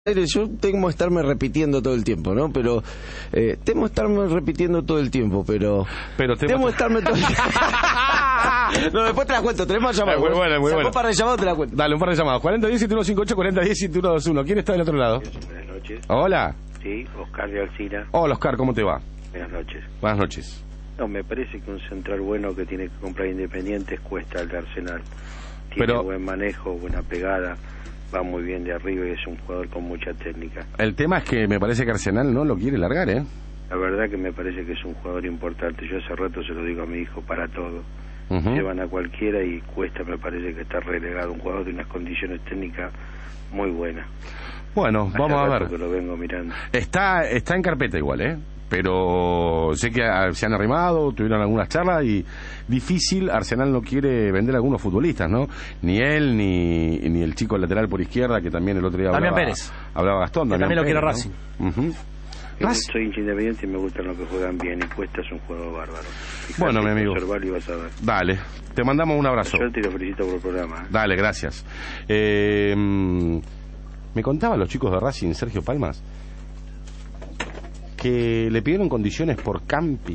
Yo tengo que estarme repitiendo todo el tiempo, ¿no? Pero tengo que estarme repitiendo todo el tiempo, pero tengo que estarme todo el tiempo. No, después te la cuento, tenemos más llamadas. Muy buena, muy buena. Un par de llamados te la cuento. Dale, un par de llamadas. 4010-7158, 4010-7121. ¿Quién está del otro lado? Buenas noches. Hola. Sí, Oscar de Alcina. Hola, Oscar, ¿cómo te va? Buenas noches. Buenas noches. No, me parece que un central bueno que tiene que comprar Independiente cuesta el de Arsenal. Tiene Pero buen manejo, buena pegada, va muy bien de arriba y es un jugador con mucha técnica. el tema es que me parece que Arsenal no lo quiere largar, ¿eh? La verdad que me parece que es un jugador importante. Yo hace rato se lo digo a mi hijo, para todo. Llevan a cualquiera y Cuesta me parece que está relegado. Un jugador de unas condiciones técnicas muy buenas. Bueno, Hace vamos a rato ver. que lo vengo mirando. Está en carpeta igual, ¿eh? Pero sé que se han arrimado, tuvieron algunas charlas y difícil. Arsenal no quiere vender a algunos futbolistas, ¿no? Ni él, ni el chico lateral por izquierda, que también el otro día Damián Pérez. Hablaba Gastón. Que también lo quiere Pérez, Racing. ¿no? Ujú. Yo soy hincha Independiente y me gustan los que juegan bien, y Cuesta es un jugador bárbaro. Fíjate, Bueno, mi amigo. observarlo y vas a ver. Dale, te mandamos un abrazo. Suerte y lo felicito por el programa. Dale, gracias. Me contaban los chicos de Racing, Sergio Palmas, que le pidieron condiciones por Campi.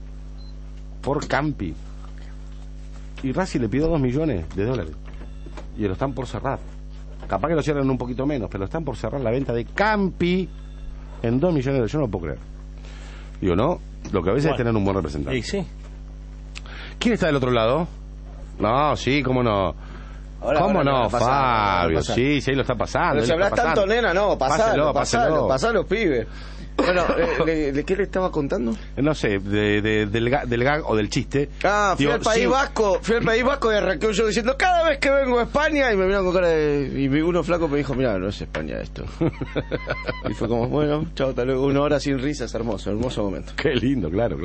Y Racing le pidió $2 millones. Y lo están por cerrar. Capaz que lo cierran un poquito menos, pero están por cerrar la venta de Campi en $2 millones. Yo no lo puedo creer. Digo, no, lo que a veces es tener un buen representante. Sí. ¿Quién está del otro lado? No, sí, cómo no. ¿Cómo no, Fabio? Sí, ahí lo está pasando. Pero si hablas tanto, nena, no, pasalo, pibe. Bueno, ¿qué le estaba contando? No sé, del gag o del chiste. Fui al País Vasco y arranqué yo diciendo, cada vez que vengo a España, y me miraron con cara de... Y uno flaco me dijo, mira, no es España esto. Y fue como, bueno, chao, hasta luego. 1 hora sin risas, hermoso momento. Qué lindo, claro.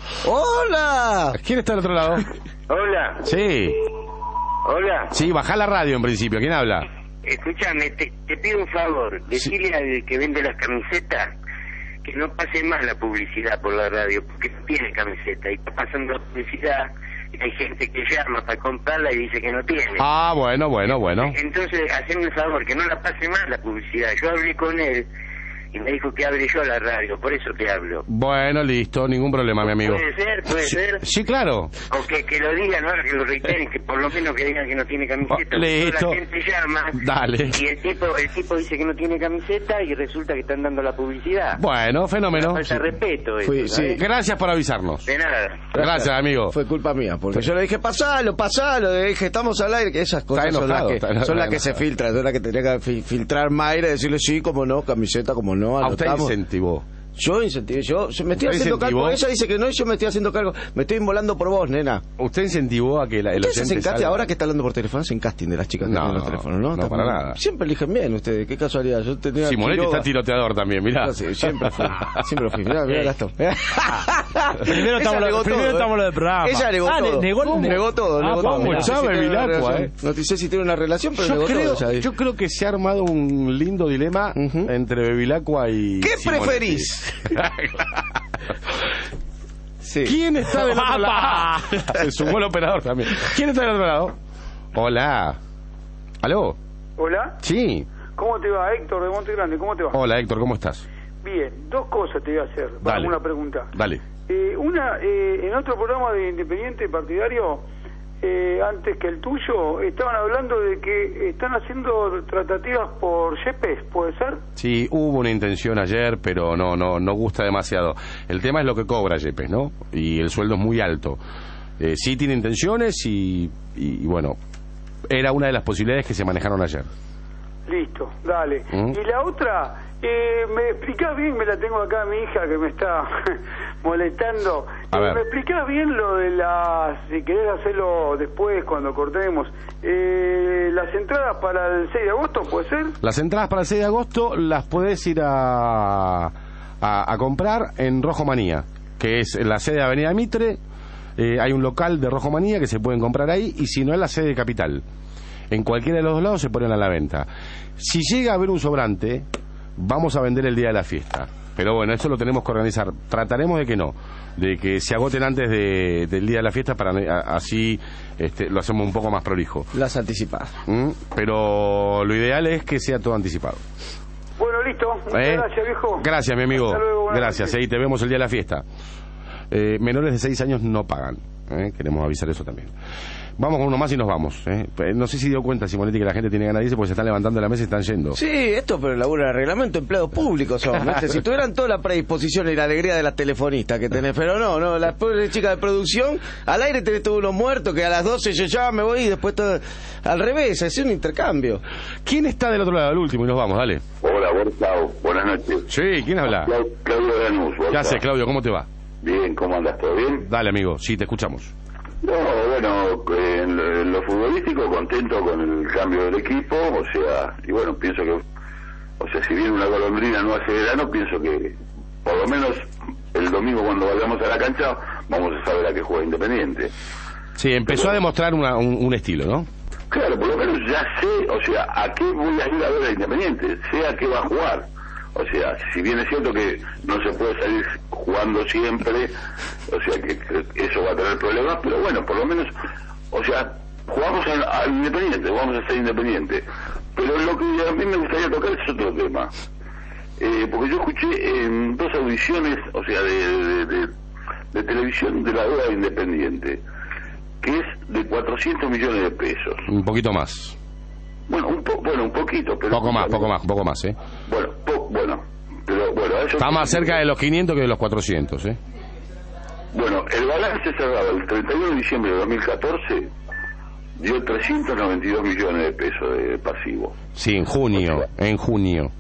¡Hola! ¿Quién está del otro lado? Hola. Sí. Hola. Sí, bajá la radio en principio. ¿Quién habla? Escúchame, te pido un favor. Decirle al que vende las camisetas que no pase más la publicidad por la radio, porque no tiene camiseta y está pasando la publicidad y hay gente que llama para comprarla y dice que no tiene. Bueno. Entonces, haceme un favor, que no la pase más la publicidad. Yo hablé con él y me dijo que hable yo a la radio, por eso te hablo. Bueno, listo, ningún problema, mi amigo. ¿Puede ser? Sí, claro. O que lo digan, ahora que lo reiteren, que por lo menos que digan que no tiene camiseta. Listo. La gente llama. Dale. Y el tipo dice que no tiene camiseta y resulta que están dando la publicidad. Bueno, fenómeno. Falta de respeto eso, Sí. Gracias por avisarnos. De nada. Gracias, amigo. Fue culpa mía, porque yo le dije, pasalo, le dije, estamos al aire, que esas cosas Está enojado, son las que se filtran, son las que tenía que filtrar Mayra y decirle, sí, como no, camiseta, como no, A usted anotamos. incentivó. Yo incentivé, yo me estoy haciendo cargo. Ella dice que no y yo me estoy haciendo cargo. Me estoy inmolando por vos, nena. Usted incentivó a que el ¿Ustedes oyente hacen casting salga? ahora que está hablando por teléfono? ¿Hacen casting de las chicas que No, tienen los teléfonos? No, no, para nada. Siempre eligen bien ustedes, qué casualidad. Yo tenía Simonetti Quiroga. está tiroteador también, mirá. Sí, siempre fui. Mirá Gastón. Primero estamos lo del programa. Ella negó todo. Negó todo. vamos, ya, Bevilacqua, No sé si tiene una relación, pero negó todo. Yo creo que se ha armado un lindo dilema entre Bevilacqua y ¿Qué Simonetti. preferís? Sí. ¿Quién está del otro lado? Se sumó el operador también. ¿Quién está del otro lado? Hola. ¿Aló? Hola, Sí. ¿cómo te va? Héctor de Monte Grande, ¿cómo te va? Hola, Héctor, ¿cómo estás? Bien, 2 cosas te voy a hacer, Dale. una pregunta. Dale. Una, en otro programa de Independiente Partidario, antes que el tuyo, estaban hablando de que están haciendo tratativas por Yepes, ¿puede ser? Sí, hubo una intención ayer, pero no gusta demasiado. El tema es lo que cobra Yepes, ¿no? Y el sueldo es muy alto. Sí tiene intenciones y bueno, era una de las posibilidades que se manejaron ayer. Listo, dale. Y la otra, ¿me explicás bien? Me la tengo acá mi hija que me está molestando. A ver. ¿Me explicás bien lo de si querés hacerlo después, cuando cortemos, las entradas para el 6 de agosto, puede ser? Las entradas para el 6 de agosto las podés ir a comprar en Rojo Manía, que es la sede de Avenida Mitre. Hay un local de Rojo Manía que se pueden comprar ahí, y si no, es la sede de Capital. En cualquiera de los dos lados se ponen a la venta. Si llega a haber un sobrante, vamos a vender el día de la fiesta. Pero bueno, eso lo tenemos que organizar. Trataremos de que no, de que se agoten antes del día de la fiesta, para así lo hacemos un poco más prolijo. Las anticipadas. Pero lo ideal es que sea todo anticipado. Bueno, listo. Muchas gracias, viejo. Gracias, mi amigo. Hasta luego, gracias. Te vemos el día de la fiesta. Menores de 6 años no pagan. Queremos avisar eso también. Vamos con uno más y nos vamos. No sé si dio cuenta, Simonetti, que la gente tiene ganas de irse porque se están levantando de la mesa y están yendo. Sí, esto pero laburo de reglamento, empleados públicos son. Si tuvieran toda la predisposición y la alegría de la telefonista que tenés, pero no, la pobre chica de producción, al aire tenés todos unos muertos que a las 12 yo ya me voy y después todo al revés, es un intercambio. ¿Quién está del otro lado? El último y nos vamos, dale. Hola, Bortao, buenas noches. Sí, ¿quién habla? Claudio Danús. ¿Qué haces, Claudio? ¿Cómo te va? Bien, ¿cómo andas? ¿Todo bien? Dale, amigo, sí, te escuchamos. No, bueno, en lo futbolístico contento con el cambio del equipo, o sea, y bueno, pienso que, o sea, si bien una golondrina no hace verano, pienso que por lo menos el domingo cuando vayamos a la cancha vamos a saber a qué juega Independiente. Sí, empezó a demostrar un estilo, ¿no? Claro, por lo menos ya sé, o sea, a qué voy a ir a ver a Independiente, sé a qué va a jugar. O sea, si bien es cierto que no se puede salir jugando siempre, o sea, que eso va a tener problemas, pero bueno, por lo menos, o sea, jugamos al Independiente, vamos a ser Independiente. Pero lo que a mí me gustaría tocar es otro tema. Porque yo escuché en 2 audiciones, o sea, de televisión de la deuda de Independiente, que es de 400 millones de pesos. Un poquito más. Bueno, un poquito, pero... Poco más, ¿eh? Bueno, pero bueno... Eso está más cerca de los 500 que de los 400, ¿eh? Bueno, el balance cerrado el 31 de diciembre de 2014 dio 392 millones de pesos de pasivo. Sí, en junio, o sea, en junio.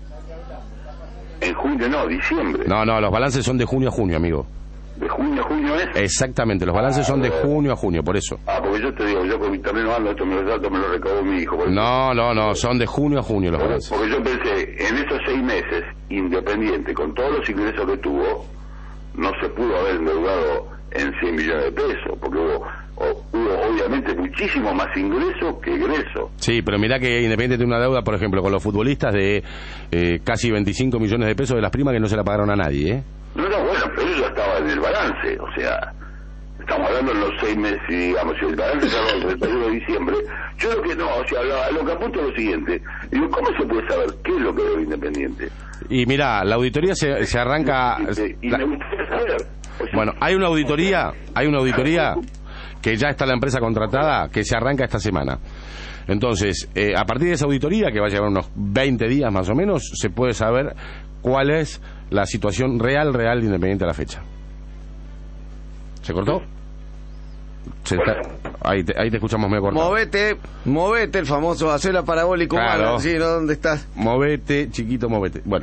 En junio no, diciembre. No, los balances son de junio a junio, amigo. ¿De junio a junio es? Exactamente, los balances son de junio a junio, por eso. Porque yo te digo, yo con mi terreno ando, esto me lo recabó mi hijo. No, son de junio a junio los balances. Porque yo pensé, en esos 6 meses, Independiente, con todos los ingresos que tuvo, no se pudo haber endeudado en 100 millones de pesos, porque hubo obviamente muchísimo más ingreso que egreso. Sí, pero mirá que Independiente tiene una deuda, por ejemplo, con los futbolistas de casi 25 millones de pesos de las primas que no se la pagaron a nadie, ¿eh? No, bueno, pero eso ya estaba en el balance, o sea, estamos hablando en los 6 meses, digamos, si el balance cerró el 31 de diciembre, yo lo que no, o sea, lo que apunto es lo siguiente, digo, ¿cómo se puede saber qué es lo que debe Independiente? Y mirá, la auditoría se arranca... Y me gustaría saber. O sea, bueno, hay una auditoría que ya está la empresa contratada, que se arranca esta semana. Entonces, a partir de esa auditoría, que va a llevar unos 20 días más o menos, se puede saber cuál es la situación real de Independiente a la fecha. ¿Se cortó? Ahí te escuchamos medio cortado. Movete, el famoso hacer la parabólica humana, ¿sí? ¿No? ¿Dónde estás? Movete, chiquito, movete. Bueno.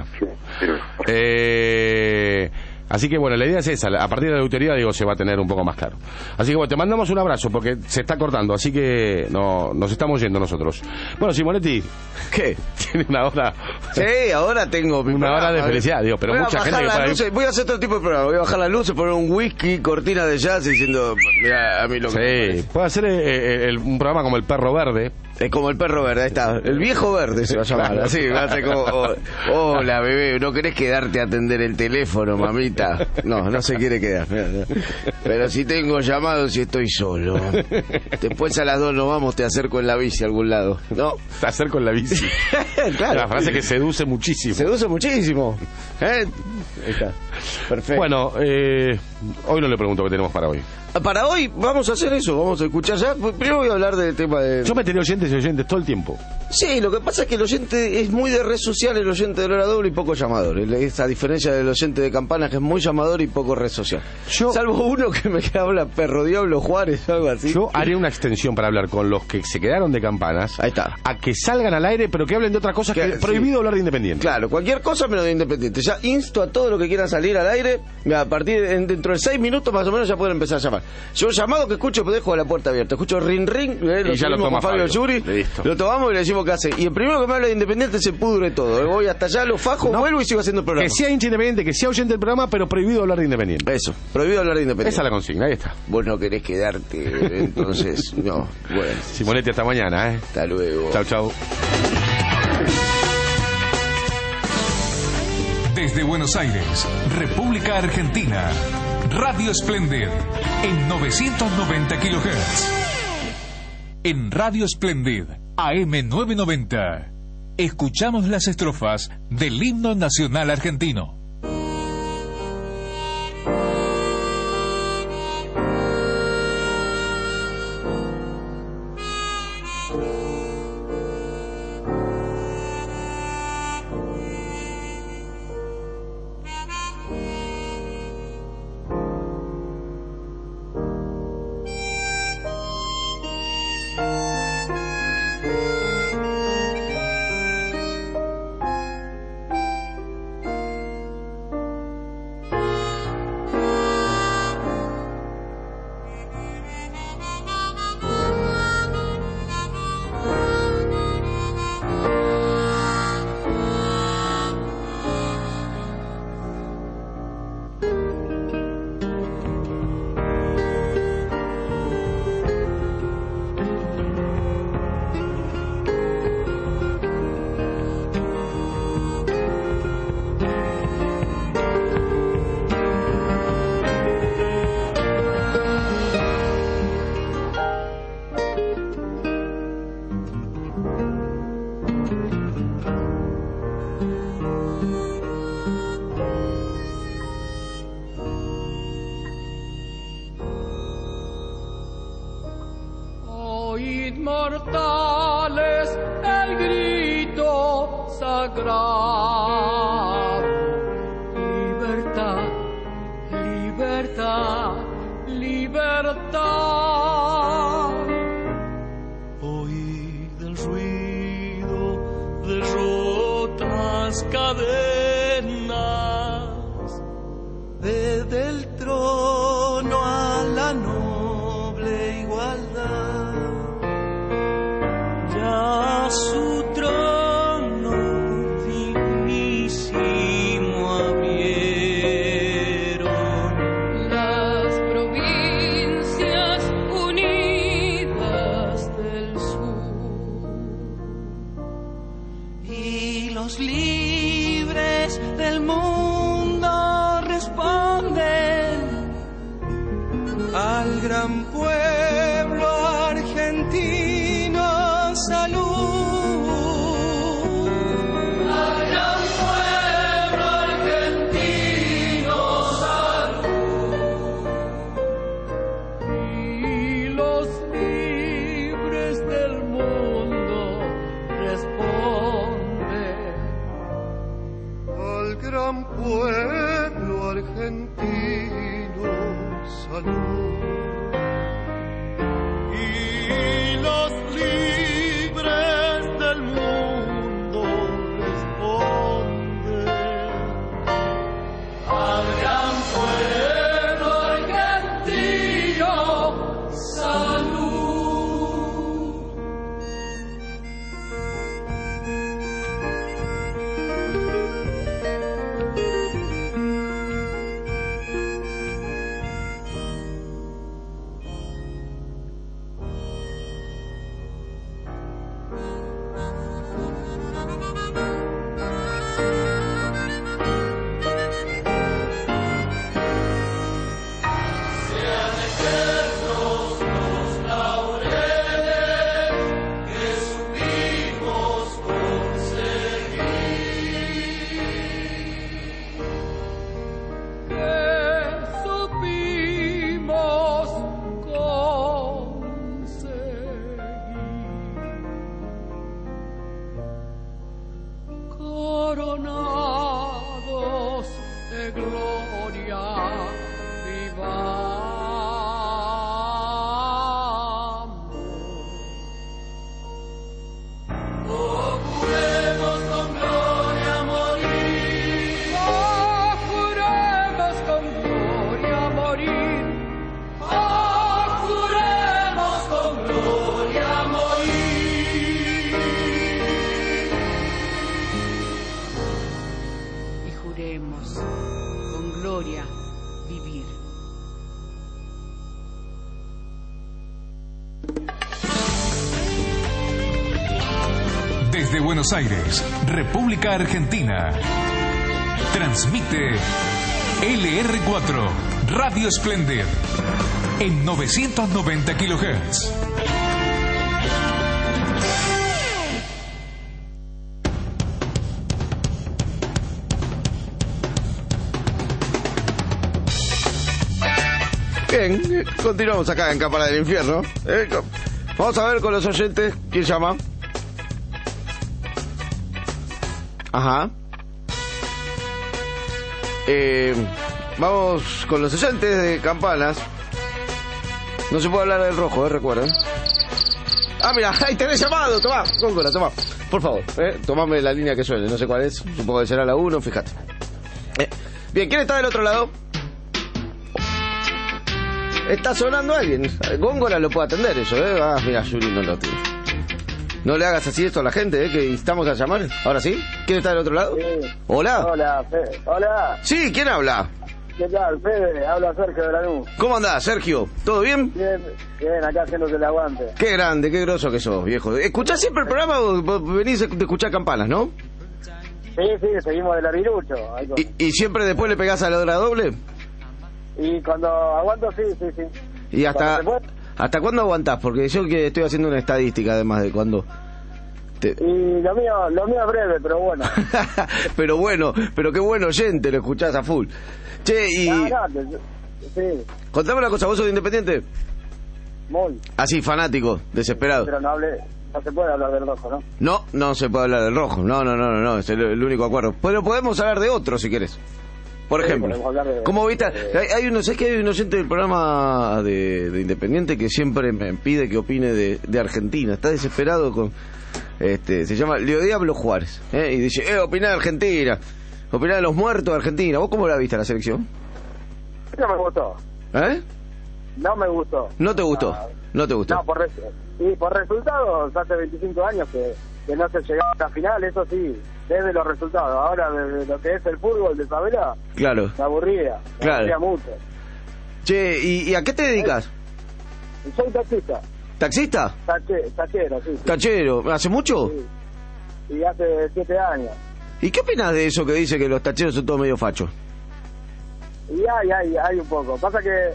Así que bueno, la idea es esa, a partir de la auditoría, digo, se va a tener un poco más claro. Así que bueno, te mandamos un abrazo porque se está cortando, así que nos estamos yendo nosotros. Bueno, Simonetti, ¿qué? Tiene una hora. Sí, ahora tengo una hora de felicidad, digo, pero mucha gente que voy a hacer otro tipo de programa, voy a bajar las luces, poner un whisky, cortina de jazz diciendo, mira, a mí lo que me parece. Puede hacer un programa como El Perro Verde. Es como El Perro Verde, ahí está. El Viejo Verde se va a llamar. Así, va a ser como, hola bebé, ¿no querés quedarte a atender el teléfono, mamita? No se quiere quedar. Pero si tengo llamados y estoy solo. Después a las 2 nos vamos, te acerco en la bici a algún lado. ¿No? Te acerco en la bici. Claro. La frase que seduce muchísimo. Seduce muchísimo. Ahí está. Perfecto. Bueno, hoy no le pregunto qué tenemos para hoy. Para hoy vamos a hacer eso, vamos a escuchar ya. Primero voy a hablar del tema de... Yo me tenía oyentes todo el tiempo. Sí, lo que pasa es que el oyente es muy de red social, el oyente de Hora Doble y poco llamador. Esa diferencia del oyente de Campanas, que es muy llamador y poco red social. Salvo uno que me habla Perro Diablo Juárez o algo así. Yo haré una extensión para hablar con los que se quedaron de Campanas. Ahí está. A que salgan al aire, pero que hablen de otras cosas, que es prohibido hablar de Independiente. Claro, cualquier cosa menos de Independiente. Ya insto a todos los que quieran salir al aire. A partir dentro de 6 minutos más o menos ya pueden empezar a llamar. Yo llamado que escucho, pero dejo la puerta abierta. Escucho ring ring, y ya lo toma Fabio Yuri. Lo tomamos y le decimos qué hace. Y el primero que me habla de Independiente se pudre todo. Voy hasta allá, lo fajo, vuelvo y sigo haciendo el programa. Que sea hincha Independiente, que sea oyente del programa, pero prohibido hablar de Independiente. Eso, prohibido hablar de Independiente. Esa es la consigna, ahí está. Vos no querés quedarte, entonces, no. Bueno. Simonetti, hasta mañana, Hasta luego. Chau. Desde Buenos Aires, República Argentina, Radio Splendid, en 990 kHz. En Radio Splendid, AM 990, escuchamos las estrofas del himno nacional argentino. Mortales, el grito sagrado. Libertad, libertad, libertad. Oíd el ruido de rotas cadenas. Ved el trono a la noble igualdad. A su trono dignísimo abrieron las provincias unidas del sur, y los libres del mundo responden al gran pueblo argentino. Salud al gran pueblo argentino, salud. Y los libres del mundo responden al gran pueblo argentino, salud. Y los libres del mundo responden al gran pueblo argentino, salud. Coronados de gloria vivamos. Oh, juremos con gloria morir. Oh, juremos con gloria morir. Oh, juremos con gloria morir. Y juremos con gloria vivir. Desde Buenos Aires, República Argentina, transmite LR4 Radio Splendid en 990 kHz. Bien, continuamos acá en Cámara del Infierno. Vamos a ver con los oyentes. ¿Quién llama? Ajá. Vamos con los oyentes de Campanas. No se puede hablar del rojo, recuerden. Ah, mira, ahí tenés llamado. Tomá, Góngora, tomá. Por favor, tomame la línea que suene. No sé cuál es. Supongo que será la 1, fíjate. Bien, ¿quién está del otro lado? Está sonando alguien. Góngora lo puede atender eso, Ah, mira, Yuri no lo tiene. No le hagas así esto a la gente, que estamos a llamar. ¿Ahora sí? ¿Quién está del otro lado? Sí. Hola. Hola, Fede. Hola. Sí, ¿quién habla? ¿Qué tal, Fede? Habla Sergio de Lanús. ¿Cómo andás, Sergio? ¿Todo bien? Bien, bien, acá haciéndose el aguante. Qué grande, qué groso que sos, viejo. ¿Escuchás siempre el programa o venís de escuchar Campanas, no? Sí, seguimos del aguilucho. ¿Y siempre después le pegás a la hora doble? Y cuando aguanto, sí. ¿Y hasta cuándo aguantás? Porque yo que estoy haciendo una estadística además de cuándo... Y lo mío es breve, pero bueno. pero qué buen oyente, lo escuchás a full. Che, y... sí. Contame una cosa, ¿vos sos de Independiente? Muy. Así, fanático, desesperado. Pero no se puede hablar del rojo, ¿no? No se puede hablar del rojo. No, es el único acuerdo. Pero podemos hablar de otro si querés. Por ejemplo, ¿cómo viste? Hay uno, ¿sabes que hay un oyente del programa de Independiente que siempre me pide que opine de Argentina? Está desesperado con... se llama Leo Diablo Juárez, y dice, opina de Argentina, opina de los muertos de Argentina. ¿Vos cómo la viste la selección? No me gustó. No me gustó. ¿No te gustó? No, por resultados, hace 25 años que no se llegaba a la final, eso sí, desde los resultados. Ahora, desde lo que es el fútbol de Isabela, claro, me aburría mucho. Che, ¿y a qué te dedicas? Soy taxista. ¿Taxista? Tachero, sí. ¿Tachero? ¿Hace mucho? Sí, y hace 7 años. ¿Y qué opinas de eso que dice que los tacheros son todos medio fachos? Y hay un poco. Pasa que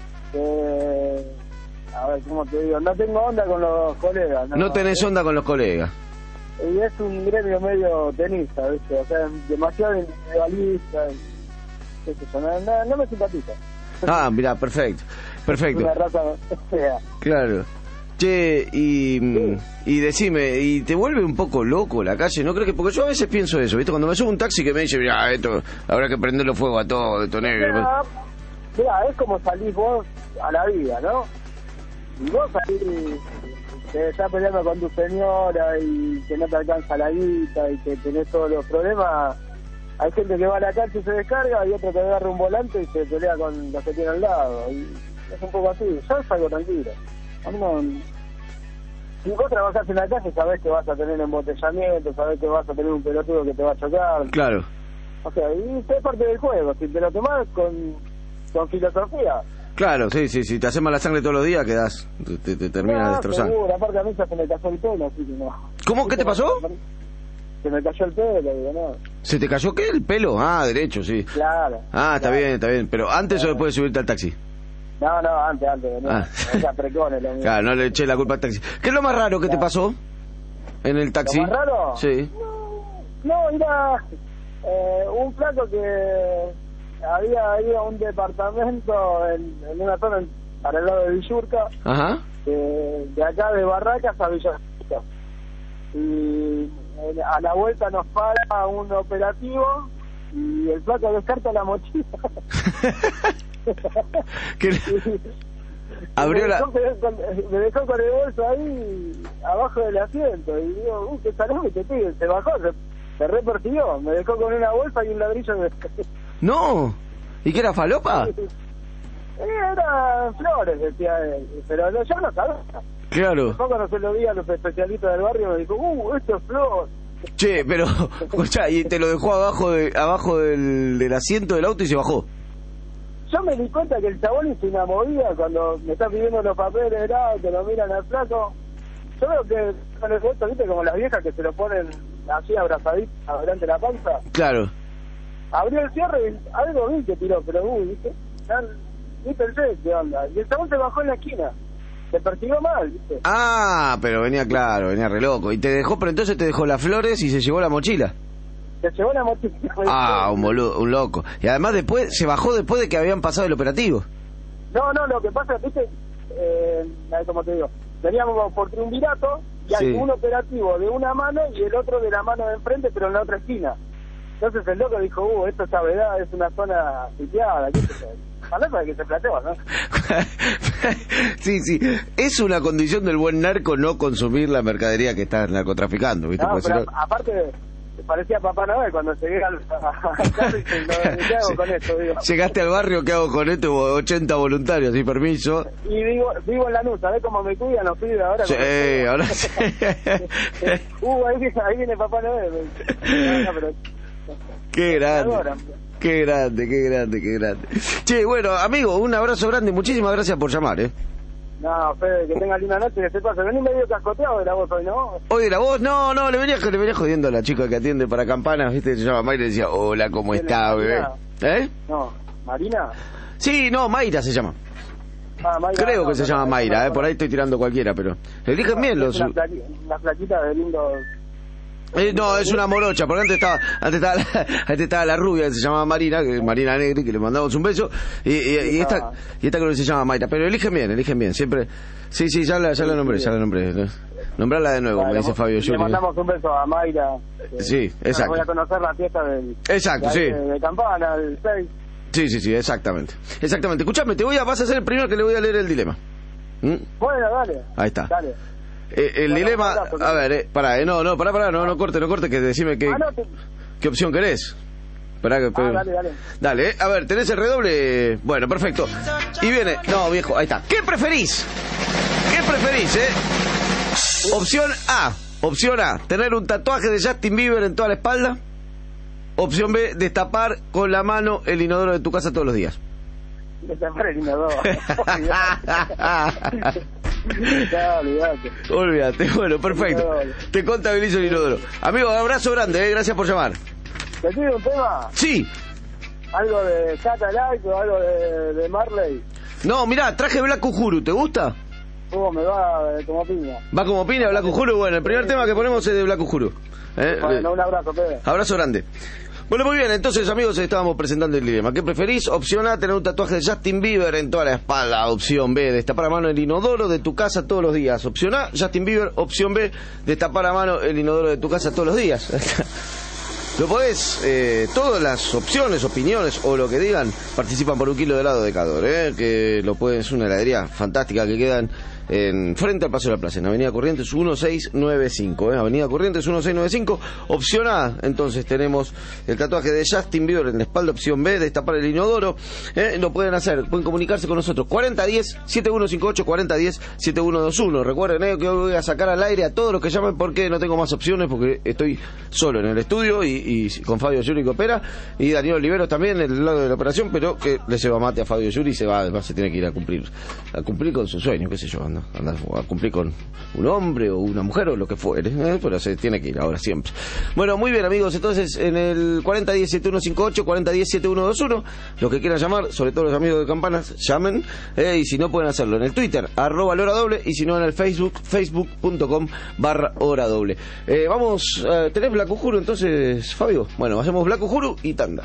a ver, ¿cómo te digo? No tengo onda con los colegas. No tenés onda con los colegas. Y es un gremio medio tenista, ¿viste? O sea, demasiado individualista. No me simpatiza. Ah, mirá, perfecto. Una raza fea. Claro. Che, y decime, ¿y te vuelve un poco loco la calle? ¿No crees que...? Porque yo a veces pienso eso, ¿viste? Cuando me subo un taxi que me dice, mirá, esto, habrá que prenderle fuego a todo, esto negro. Mirá, es como salís vos a la vida, ¿no? Y vos salís, te estás peleando con tu señora y que no te alcanza la guita y que tenés todos los problemas. Hay gente que va a la calle y se descarga y otro que agarra un volante y se pelea con los que tiene al lado. Y es un poco así. Yo salgo tranquilo. A mí no... Si vos trabajás en la calle, sabés que vas a tener embotellamiento, sabés que vas a tener un pelotudo que te va a chocar. Claro. O sea, y es parte del juego. Si te lo tomás con filosofía. Claro, sí. Te haces mala sangre todos los días, quedás, te terminas destrozando. Seguro, aparte a mí ya se me cayó el pelo, así que no. ¿Cómo? ¿Qué te pasó? Se me cayó el pelo, digo, no. ¿Se te cayó qué? ¿El pelo? Ah, derecho, sí. Claro. Ah, está bien. ¿Pero antes o después de subirte al taxi? No, antes. Claro, no le eché la culpa al taxi. ¿Qué es lo más raro que te pasó en el taxi? ¿Lo más raro? Sí. No, era un flaco que había ido a un departamento en una zona para el lado de Villurca. Ajá. De acá de Barracas a Villarrica. Y a la vuelta nos para un operativo y el flaco descarta la mochila. Abrió me dejó con el bolso ahí abajo del asiento y digo, qué salame te pide. Se bajó, se repercibió, me dejó con una bolsa y un ladrillo de... No, ¿y qué era, falopa? Era flores, decía él, pero yo no sabía. Claro. Después cuando se lo vi a los especialistas del barrio me dijo, esto es flor. Che, pero, escuchá, y te lo dejó abajo del asiento del auto y se bajó. Yo me di cuenta que el chabón hizo una movida cuando me está pidiendo los papeles, que lo miran al flaco. Yo veo que con el bolso, viste, como las viejas que se lo ponen así abrazaditas adelante de la panza. Claro. Abrió el cierre y algo vi que tiró, pero viste, ni pensé qué onda. Y el chabón se bajó en la esquina. Se persiguió mal, viste. Ah, pero venía re loco. Y te dejó, pero entonces te dejó las flores y se llevó la mochila. Se llevó la mochila. Ah, un boludo, un loco. Y además se bajó después de que habían pasado el operativo. No, lo que pasa es que, como te digo, veníamos por triunvirato y hay un operativo de una mano y el otro de la mano de enfrente, pero en la otra esquina. Entonces el loco dijo, esto esta verdad es una zona sitiada, ¿qué sé yo? Para que se planteó, ¿no? Sí, es una condición del buen narco no consumir la mercadería que está narcotraficando, ¿viste? No, pero aparte parecía Papá Noel cuando llegué al carro y ¿qué hago con esto? Digo. Llegaste al barrio, ¿qué hago con esto? 80 voluntarios, sin permiso. Y vivo en Lanús, ¿sabés cómo me cuidan los pibes ahora? Sí, ahora sí. Ahí viene Papá Noel. No, pero... Qué grande. Qué grande. Che, bueno, amigo, un abrazo grande, muchísimas gracias por llamar, No, Fede, que tenga linda noche, que se pase. Vení medio cascoteado de la voz hoy, ¿no? ¿Hoy de la voz? No, le venía jodiendo a la chica que atiende para campanas, ¿viste? Se llama Mayra y decía, hola, ¿cómo está, bebé? No, ¿Marina? Sí, no, Mayra se llama. Mayra, creo que se llama Mayra, por ahí estoy tirando cualquiera, pero... Eligen bien los... Una flaquita de lindos... no, es una morocha, porque antes estaba la rubia que se llamaba Marina Negri, que le mandamos un beso, y esta creo que se llama Mayra, pero eligen bien, siempre. Sí, ya la nombré. Nombrarla de nuevo, me dice Fabio Yuri. Le mandamos un beso a Mayra. Sí, exacto. Voy a conocer la fiesta del... Exacto, de Campana, el 6. Sí, exactamente. Escuchame, vas a ser el primero que le voy a leer el dilema. Bueno, dale. Ahí está. Dale. El dilema, a ver, pará, no corte, que decime qué opción querés. Dale. Dale, a ver, ¿tenés el redoble? Bueno, perfecto. Y viene, no, viejo, ahí está. ¿Qué preferís? Opción A, tener un tatuaje de Justin Bieber en toda la espalda. Opción B, destapar con la mano el inodoro de tu casa todos los días. Destapar el inodoro. Olvídate, bueno, perfecto. Te contabilizo el inodoro. Amigo, abrazo grande, gracias por llamar. ¿Te pido un tema? Sí. ¿Algo de Satellite o algo de Marley? No, mirá, traje Black Uhuru, ¿te gusta? Me va como piña. ¿Va como piña Black Uhuru? Bueno, el primer tema que ponemos es de Black Uhuru. Bueno, un abrazo, Pedro. Abrazo grande. Bueno, muy bien, entonces, amigos, estábamos presentando el dilema. ¿Qué preferís? Opción A, tener un tatuaje de Justin Bieber en toda la espalda. Opción B, destapar a mano el inodoro de tu casa todos los días. Opción A, Justin Bieber. Opción B, destapar a mano el inodoro de tu casa todos los días. Lo podés, todas las opciones, opiniones o lo que digan, participan por 1 kilo de helado de Cador, que lo pueden, es una heladería fantástica que quedan en frente al Paseo de la Plaza, en Avenida Corrientes 1695, Avenida Corrientes 1695. Opción A, entonces tenemos el tatuaje de Justin Bieber en la espalda. Opción B, destapar el inodoro. Lo pueden hacer, pueden comunicarse con nosotros 4010-7158, 4010-7121. Recuerden que hoy voy a sacar al aire a todos los que llamen porque no tengo más opciones, porque estoy solo en el estudio y con Fabio Yuri que opera, y Daniel Oliveros también en el lado de la operación, pero que le lleva mate a Fabio Yuri y se tiene que ir a cumplir con su sueño, qué sé yo, anda a cumplir con un hombre o una mujer o lo que fuere, pero se tiene que ir ahora siempre. Bueno, muy bien, amigos, entonces en el 4010-7158, 4010-7121, los que quieran llamar, sobre todo los amigos de Campanas, llamen, y si no pueden hacerlo en el Twitter, @LoraDoble, y si no en el Facebook, facebook.com/HoraDoble. Vamos, ¿tenés Black Uhuru entonces, Fabio? Bueno, hacemos Black Uhuru y tanda.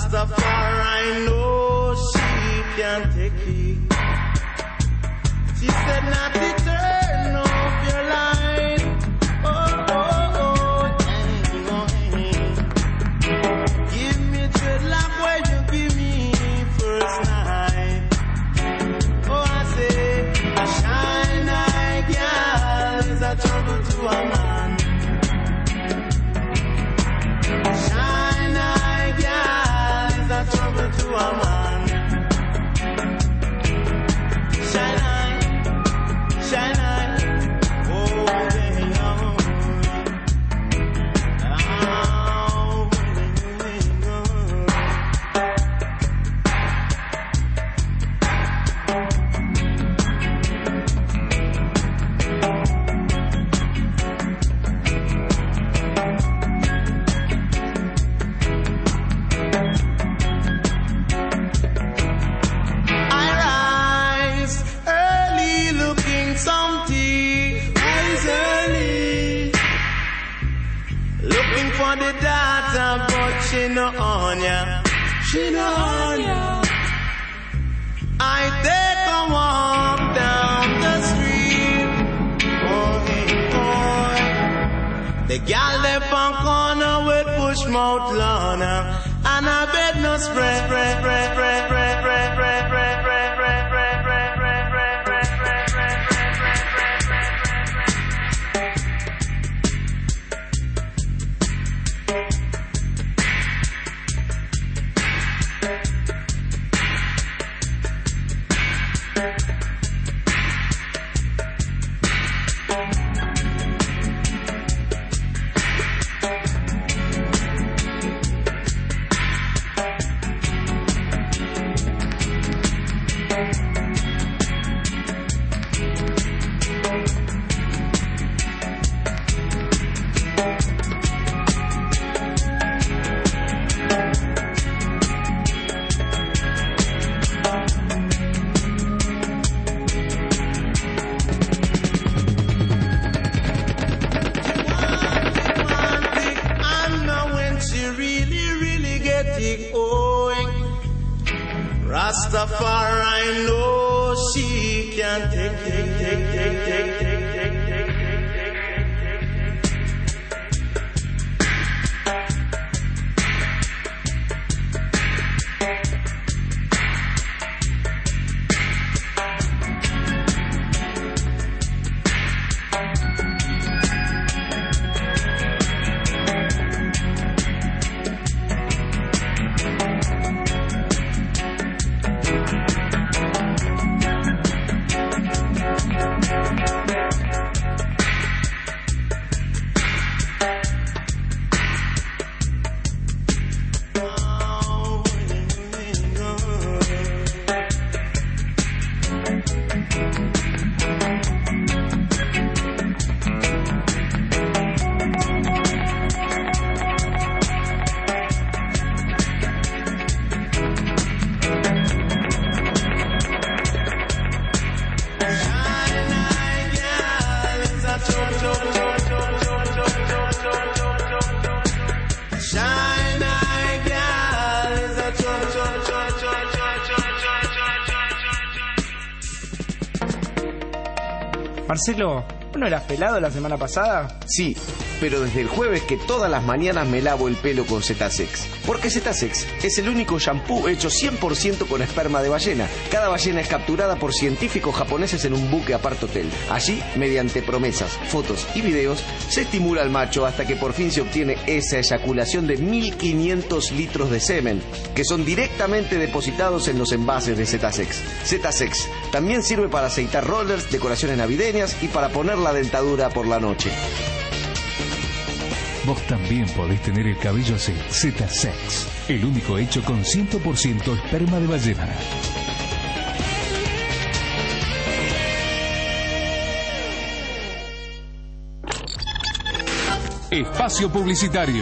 Rastafari know she can't take it. She said not to turn off your light. Oh, oh, oh, give me dreadlock where you give me first night. Oh, I say a shine eye girl is a trouble to a man. Shine eye girl is a trouble to a man. Shine eye, shine eye, oh yeah, oh, I rise early looking something, rise early looking for the daughter, but she no on ya, she no on ya. I take a walk down the street, oh hey boy, the gal left on corner with push mouth Lana, and I bet no spread, spread, spread, spread, spread, spread, spread, spread, spread, spread, spread, spread, spread, spread, Rastafari know she can't take. Marcelo, ¿no eras pelado la semana pasada? Sí, pero desde el jueves que todas las mañanas me lavo el pelo con Zetasex. Porque Zetasex es el único shampoo hecho 100% con esperma de ballena. Cada ballena es capturada por científicos japoneses en un buque apart hotel. Allí, mediante promesas, fotos y videos, se estimula al macho hasta que por fin se obtiene esa eyaculación de 1500 litros de semen, que son directamente depositados en los envases de Zetasex. Zetasex también sirve para aceitar rollers, decoraciones navideñas y para poner la dentadura por la noche. Vos también podés tener el cabello así. Zetasex, el único hecho con 100% esperma de ballena. Espacio publicitario.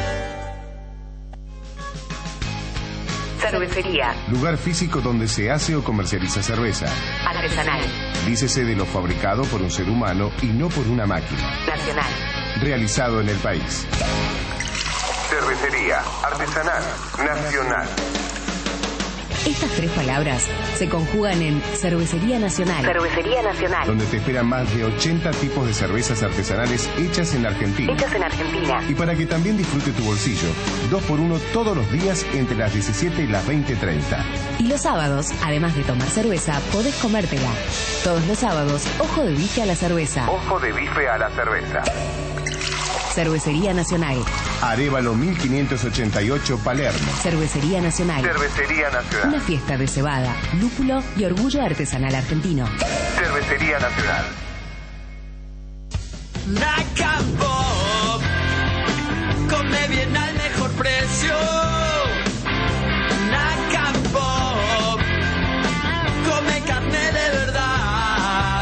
Cervecería. Lugar físico donde se hace o comercializa cerveza. Artesanal. Dícese de lo fabricado por un ser humano y no por una máquina. Nacional. Realizado en el país. Cervecería artesanal nacional. Estas 3 palabras se conjugan en Cervecería Nacional. Cervecería Nacional. Donde te esperan más de 80 tipos de cervezas artesanales hechas en Argentina. Y para que también disfrute tu bolsillo, 2x1 todos los días entre las 17 y las 20:30. Y los sábados, además de tomar cerveza, podés comértela. Todos los sábados, ojo de bife a la cerveza. Ojo de bife a la cerveza. Cervecería Nacional. Arévalo 1588 Palermo. Cervecería Nacional. Cervecería Nacional. Una fiesta de cebada, lúpulo y orgullo artesanal argentino. Cervecería Nacional. Naca Pop, come bien al mejor precio. Naca Pop, come carne de verdad.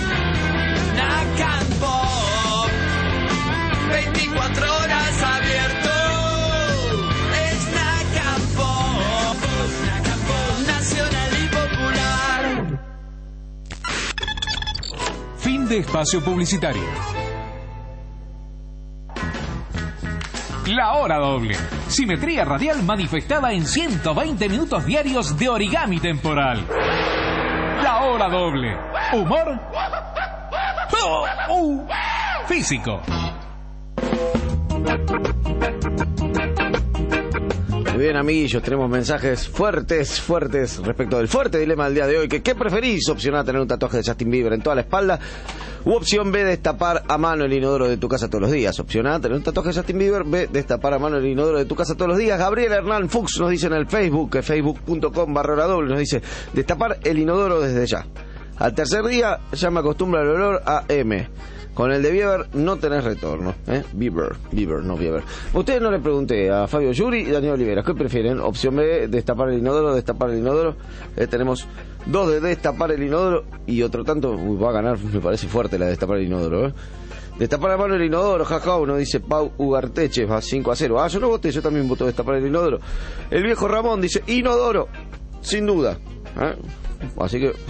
Naca Pop, 24 horas abierto. Es Naca Pop, nacional y popular. Fin de espacio publicitario. La hora doble. Simetría radial manifestada en 120 minutos diarios de origami temporal. La hora doble. Humor físico. Muy bien, amiguillos, tenemos mensajes fuertes respecto del fuerte dilema del día de hoy. ¿Qué preferís? Opción A, tener un tatuaje de Justin Bieber en toda la espalda. U opción B, destapar a mano el inodoro de tu casa todos los días. Opción A, tener un tatuaje de Justin Bieber. B, destapar a mano el inodoro de tu casa todos los días. Gabriel Hernán Fuchs nos dice en el Facebook, facebook.com/hora-doble, nos dice, destapar el inodoro desde ya. Al tercer día ya me acostumbro al olor a M. Con el de Bieber no tenés retorno, Bieber, no Bieber. Ustedes no le pregunté a Fabio Yuri y Daniel Olivera, ¿qué prefieren? Opción B, destapar el inodoro. Tenemos 2 de destapar el inodoro y otro tanto, va a ganar, me parece fuerte la de destapar el inodoro, Destapar a mano el inodoro, jaja, uno dice Pau Ugarteche, va 5-0. Yo no voté, yo también voto destapar el inodoro. El viejo Ramón dice inodoro, sin duda. Así que,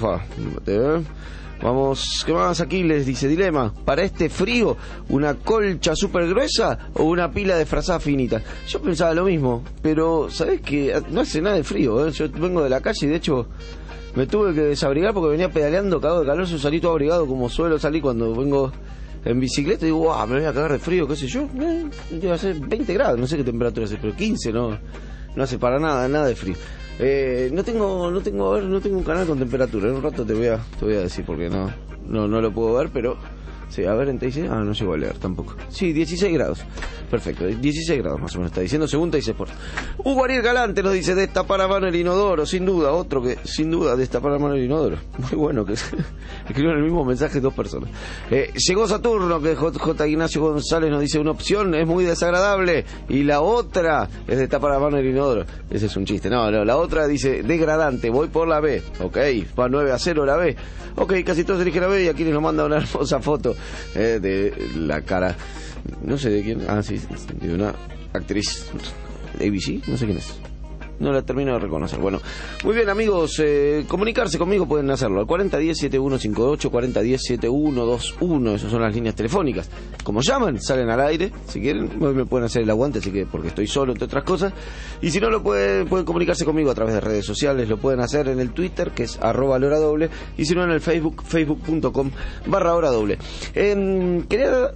vamos, ¿qué más aquí? Les dice dilema, para este frío, ¿una colcha súper gruesa o una pila de frazada finita? Yo pensaba lo mismo, pero ¿sabés qué? No hace nada de frío, Yo vengo de la calle y de hecho me tuve que desabrigar porque venía pedaleando, cagado de calor, yo salí todo abrigado como suelo salir cuando vengo en bicicleta y digo, me voy a cagar de frío, qué sé yo, debe hacer 20 grados, no sé qué temperatura hace, pero 15 no hace para nada de frío. No tengo un canal con temperatura. En un rato te voy a decir porque no lo puedo ver, pero sí, a ver en TIC, no llego a leer tampoco. Sí, 16 grados. Perfecto, 16 grados más o menos está diciendo, según TIC Sport. Hugo Ariel Galante nos dice destapar a mano el inodoro, sin duda, otro que sin duda destapar a mano el inodoro. Muy bueno que escribieron el mismo mensaje 2 personas. Llegó Saturno, que J. Ignacio González nos dice una opción es muy desagradable y la otra es destapar a mano el inodoro. Ese es un chiste. No, la otra dice degradante, voy por la B. Ok, va 9-0 la B. Ok, casi todos eligen la B y aquí nos manda una hermosa foto de la cara, no sé de quién, sí, de una actriz de ABC, no sé quién es. No la termino de reconocer. Bueno, muy bien, amigos, comunicarse conmigo pueden hacerlo al 4010-7158, 4010-7121, esas son las líneas telefónicas. Como llaman, salen al aire, si quieren, me pueden hacer el aguante, así que porque estoy solo, entre otras cosas. Y si no, pueden comunicarse conmigo a través de redes sociales, lo pueden hacer en el Twitter, que es @horadoble, y si no en el Facebook, facebook.com/horadoble. Quería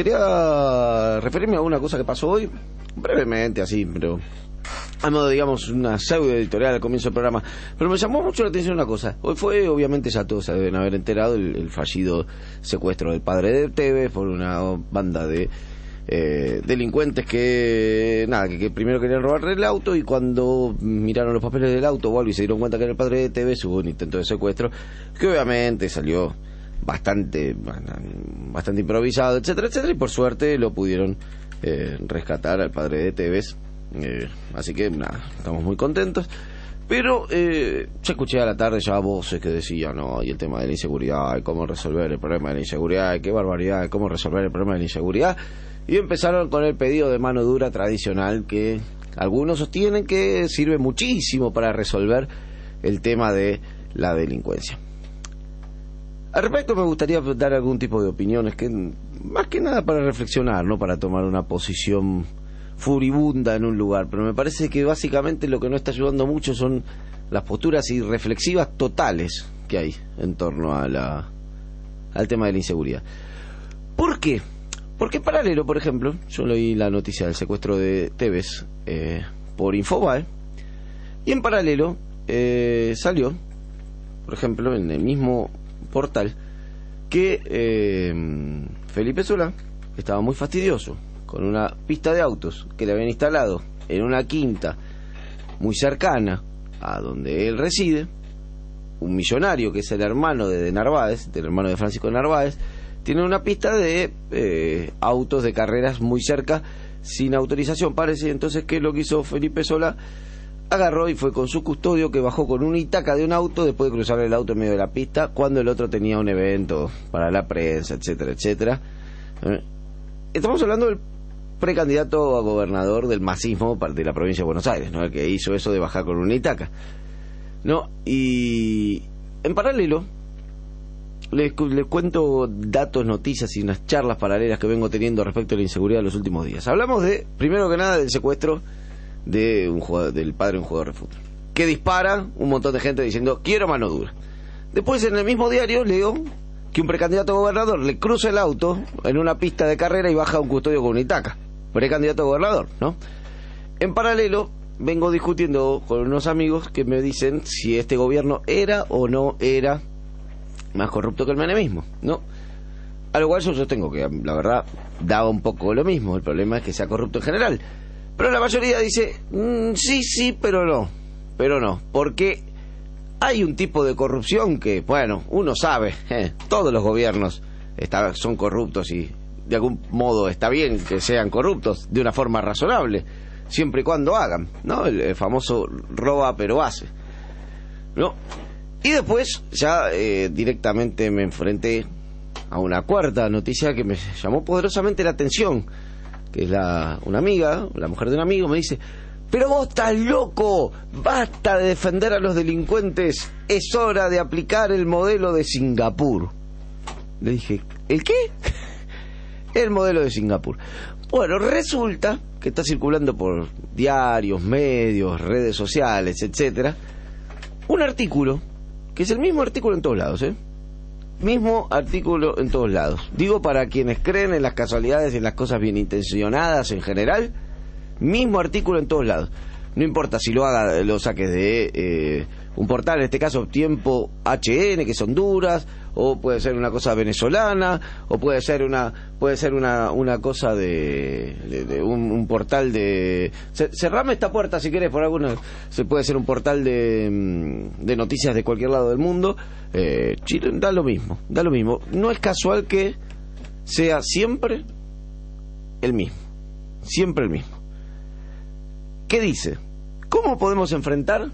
referirme a una cosa que pasó hoy, brevemente así, pero a modo, digamos, una pseudo editorial al comienzo del programa, pero me llamó mucho la atención una cosa. Hoy fue, obviamente ya todos se deben haber enterado, el fallido secuestro del padre de Tevez por una banda de delincuentes que primero querían robarle el auto, y cuando miraron los papeles del auto y se dieron cuenta que era el padre de Tevez, hubo un intento de secuestro que obviamente salió bastante improvisado, etcétera, y por suerte lo pudieron rescatar al padre de Tevez. Así que estamos muy contentos. Pero ya escuché a la tarde ya voces que decían y el tema de la inseguridad, y cómo resolver el problema de la inseguridad, y qué barbaridad, cómo resolver el problema de la inseguridad, y empezaron con el pedido de mano dura tradicional que algunos sostienen que sirve muchísimo para resolver el tema de la delincuencia. Al respecto me gustaría dar algún tipo de opiniones que más que nada para reflexionar, no para tomar una posición furibunda en un lugar, pero me parece que básicamente lo que no está ayudando mucho son las posturas irreflexivas totales que hay en torno a al tema de la inseguridad. ¿Por qué? Porque en paralelo, por ejemplo, yo leí la noticia del secuestro de Tevez por Infobae, y en paralelo salió, por ejemplo, en el mismo portal, que Felipe Solá estaba muy fastidioso con una pista de autos que le habían instalado en una quinta muy cercana a donde él reside. Un millonario que es el hermano de Narváez, del hermano de Francisco Narváez, tiene una pista de autos de carreras muy cerca, sin autorización, parece. Entonces, ¿qué es lo que hizo Felipe Solá? Agarró y fue con su custodio, que bajó con una Itaca de un auto después de cruzar el auto en medio de la pista, cuando el otro tenía un evento para la prensa, etcétera, etcétera. Estamos hablando del precandidato a gobernador del masismo de la provincia de Buenos Aires, ¿no? El que hizo eso de bajar con una Itaca, ¿no? Y en paralelo les cuento datos, noticias y unas charlas paralelas que vengo teniendo respecto a la inseguridad en los últimos días. Hablamos primero que nada, del secuestro de del padre de un jugador de fútbol, que dispara un montón de gente diciendo quiero mano dura. Después, en el mismo diario, leo que un precandidato a gobernador le cruza el auto en una pista de carrera y baja a un custodio con una Itaca. Precandidato a gobernador, ¿no? En paralelo, vengo discutiendo con unos amigos que me dicen si este gobierno era o no era más corrupto que el menemismo, ¿no? A lo cual yo sostengo que, la verdad, daba un poco lo mismo. El problema es que sea corrupto en general. Pero la mayoría dice, sí, pero no, porque hay un tipo de corrupción que, bueno, uno sabe, todos los gobiernos son corruptos y de algún modo está bien que sean corruptos de una forma razonable, siempre y cuando hagan, ¿no? El famoso roba pero hace, ¿no? Y después ya directamente me enfrenté a una cuarta noticia que me llamó poderosamente la atención, que es una amiga, la mujer de un amigo, me dice: pero vos estás loco, basta de defender a los delincuentes, es hora de aplicar el modelo de Singapur. Le dije, ¿el qué? El modelo de Singapur. Bueno, resulta que está circulando por diarios, medios, redes sociales, etcétera, un artículo, que es el mismo artículo en todos lados, mismo artículo en todos lados. Digo, para quienes creen en las casualidades y en las cosas bien intencionadas en general, mismo artículo en todos lados. No importa si lo saques de un portal, en este caso Tiempo HN, que es Honduras, o puede ser una cosa venezolana, o puede ser una cosa de un portal de... Cerrame esta puerta si querés, por alguna... Se puede ser un portal de noticias de cualquier lado del mundo. Chile, da lo mismo. No es casual que sea siempre el mismo. Siempre el mismo. ¿Qué dice? ¿Cómo podemos enfrentar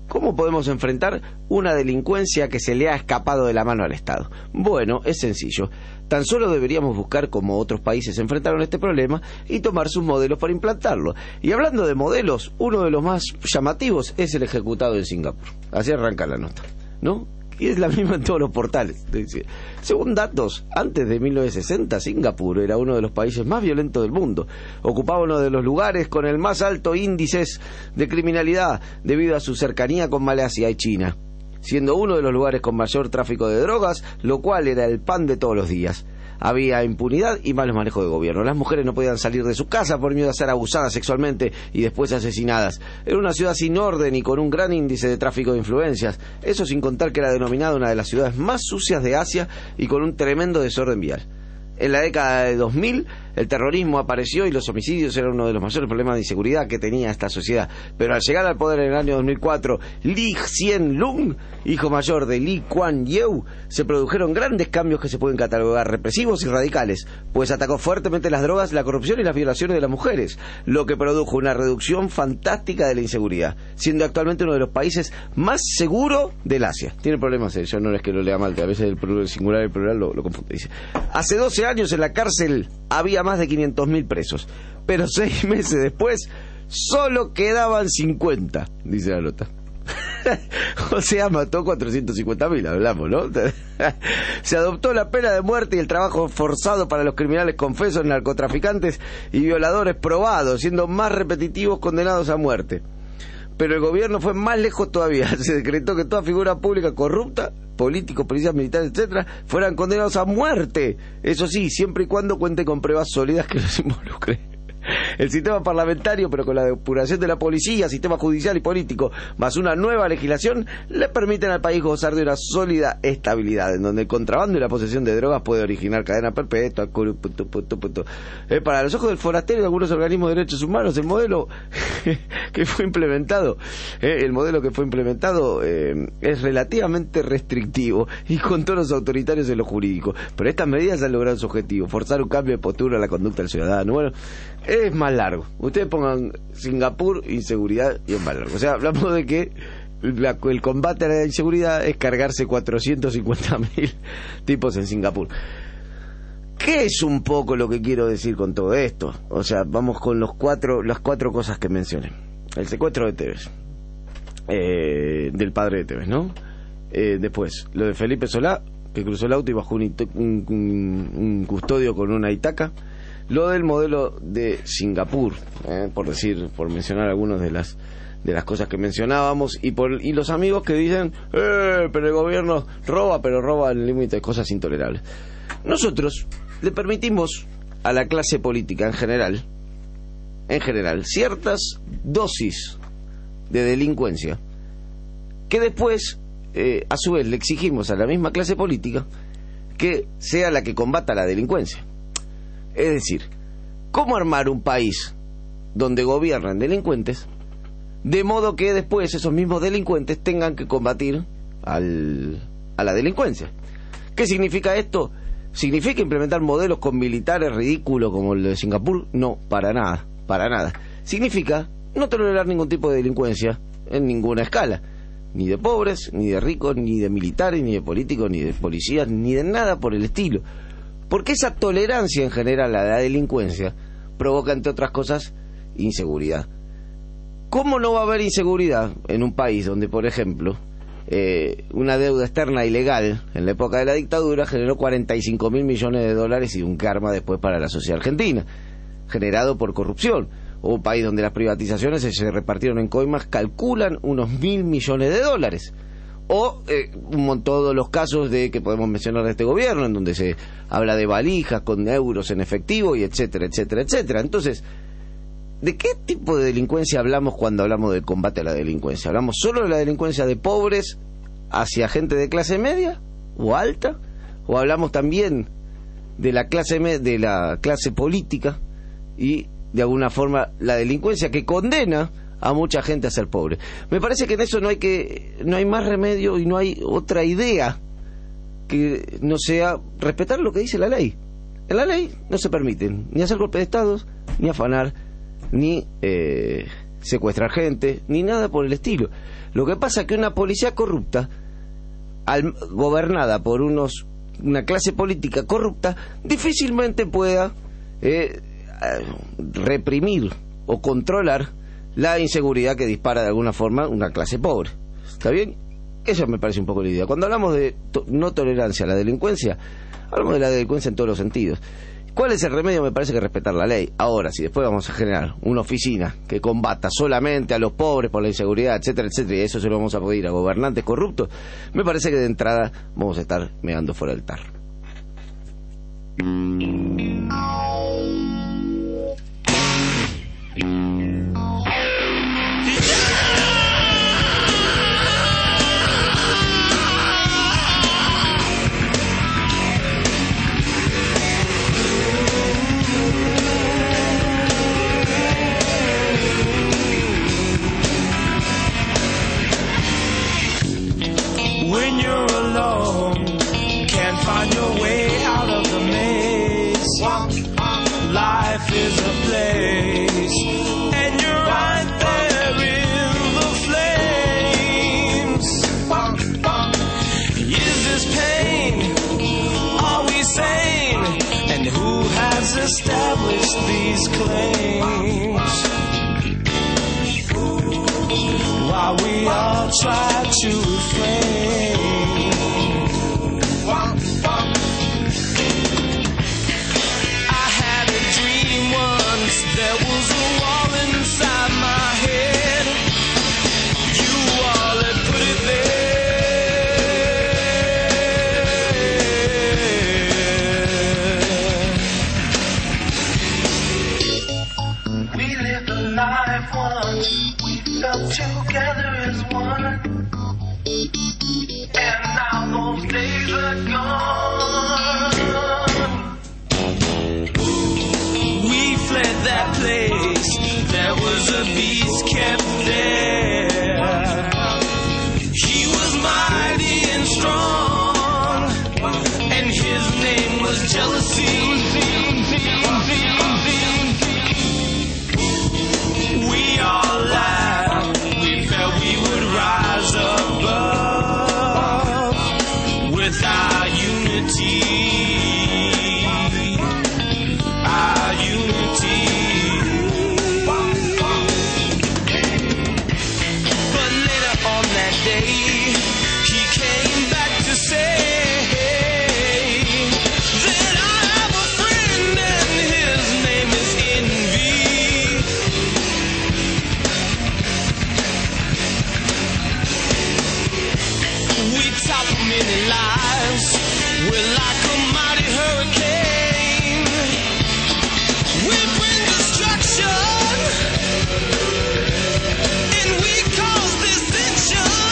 una delincuencia que se le ha escapado de la mano al Estado? Bueno, es sencillo. Tan solo deberíamos buscar cómo otros países enfrentaron este problema y tomar sus modelos para implantarlo. Y hablando de modelos, uno de los más llamativos es el ejecutado en Singapur. Así arranca la nota, ¿no? Y es la misma en todos los portales. Según datos, antes de 1960, Singapur era uno de los países más violentos del mundo. Ocupaba uno de los lugares con el más alto índice de criminalidad debido a su cercanía con Malasia y China, siendo uno de los lugares con mayor tráfico de drogas, lo cual era el pan de todos los días. Había impunidad y malos manejos de gobierno. Las mujeres no podían salir de su casa por miedo a ser abusadas sexualmente y después asesinadas. Era una ciudad sin orden y con un gran índice de tráfico de influencias. Eso sin contar que era denominada una de las ciudades más sucias de Asia y con un tremendo desorden vial. En la década de 2000, el terrorismo apareció y los homicidios eran uno de los mayores problemas de inseguridad que tenía esta sociedad. Pero al llegar al poder en el año 2004, Lee Hsien-loong, hijo mayor de Lee Kuan Yew, se produjeron grandes cambios que se pueden catalogar represivos y radicales, pues atacó fuertemente las drogas, la corrupción y las violaciones de las mujeres, lo que produjo una reducción fantástica de la inseguridad, siendo actualmente uno de los países más seguros del Asia. Tiene problemas, yo no es que lo lea mal, que a veces el singular y el plural lo confunde. Dice: hace 12 años en la cárcel había más de 500.000 presos, pero 6 meses después solo quedaban 50, dice la nota. O sea, mató 450.000, hablamos, ¿no? Se adoptó la pena de muerte y el trabajo forzado para los criminales confesos, narcotraficantes y violadores probados, siendo más repetitivos condenados a muerte. Pero el gobierno fue más lejos todavía. Se decretó que toda figura pública corrupta, políticos, policías, militares, etcétera, fueran condenados a muerte. Eso sí, siempre y cuando cuente con pruebas sólidas que los involucren. El sistema parlamentario, pero con la depuración de la policía, sistema judicial y político, más una nueva legislación, le permiten al país gozar de una sólida estabilidad, en donde el contrabando y la posesión de drogas puede originar cadena perpetua. Para los ojos del forastero y de algunos organismos de derechos humanos, el modelo que fue implementado, es relativamente restrictivo y con tonos autoritarios en lo jurídico. Pero estas medidas han logrado su objetivo, forzar un cambio de postura en la conducta del ciudadano. Bueno, es más largo. Ustedes pongan Singapur, inseguridad, y es más largo. O sea, hablamos de que el combate a la inseguridad es cargarse 450.000 tipos en Singapur. ¿Qué es un poco lo que quiero decir con todo esto? O sea, vamos con las cuatro cosas que mencioné. El secuestro de Tevez, del padre de Tevez, ¿no? Después, lo de Felipe Solá, que cruzó el auto y bajó un custodio con una itaca. Lo del modelo de Singapur, por mencionar algunas de las cosas que mencionábamos, y los amigos que dicen, pero el gobierno roba, pero roba en el límite de cosas intolerables. Nosotros le permitimos a la clase política en general, ciertas dosis de delincuencia, que después, a su vez, le exigimos a la misma clase política que sea la que combata la delincuencia. Es decir, ¿cómo armar un país donde gobiernan delincuentes de modo que después esos mismos delincuentes tengan que combatir a la delincuencia? ¿Qué significa esto? ¿Significa implementar modelos con militares ridículos como el de Singapur? No, para nada. Significa no tolerar ningún tipo de delincuencia en ninguna escala. Ni de pobres, ni de ricos, ni de militares, ni de políticos, ni de policías, ni de nada por el estilo. Porque esa tolerancia en general a la delincuencia provoca, entre otras cosas, inseguridad. ¿Cómo no va a haber inseguridad en un país donde, por ejemplo, una deuda externa ilegal en la época de la dictadura generó 45.000 millones de dólares y un karma después para la sociedad argentina, generado por corrupción? O un país donde las privatizaciones se repartieron en coimas, calculan unos 1.000 millones de dólares. O todos los casos que podemos mencionar de este gobierno, en donde se habla de valijas con euros en efectivo y etcétera, etcétera, etcétera. Entonces, ¿de qué tipo de delincuencia hablamos cuando hablamos de combate a la delincuencia? ¿Hablamos solo de la delincuencia de pobres hacia gente de clase media o alta? ¿O hablamos también de la clase política y, de alguna forma, la delincuencia que condena a mucha gente a ser pobre? Me parece que en eso no hay más remedio y no hay otra idea que no sea respetar lo que dice la ley. En la ley no se permiten ni hacer golpe de estados, ni afanar, ni secuestrar gente, ni nada por el estilo. Lo que pasa es que una policía corrupta, gobernada por una clase política corrupta, difícilmente pueda reprimir o controlar la inseguridad que dispara de alguna forma una clase pobre. ¿Está bien? Eso me parece un poco la idea. Cuando hablamos de no tolerancia a la delincuencia, hablamos de la delincuencia en todos los sentidos. ¿Cuál es el remedio? Me parece que respetar la ley. Ahora, si después vamos a generar una oficina que combata solamente a los pobres por la inseguridad, etcétera, etcétera, y eso se lo vamos a pedir a gobernantes corruptos, me parece que de entrada vamos a estar meando fuera del tarro. When you're alone, can't find your way out of the maze. while we all try to refrain. I had a dream once, there was a wall inside my head. You all had put it there. We lived a life once, we felt together as one. And now those days are gone. We fled that place, there was a beast kept there. He was mighty and strong, and his name was jealousy. We all laughed, we felt we would rise above with our unity. Our unity. But later on that day, he came back to say that I have a friend and his name is Envy. We topple many lives, we're like a mighty hurricane. We bring destruction, and we cause dissension.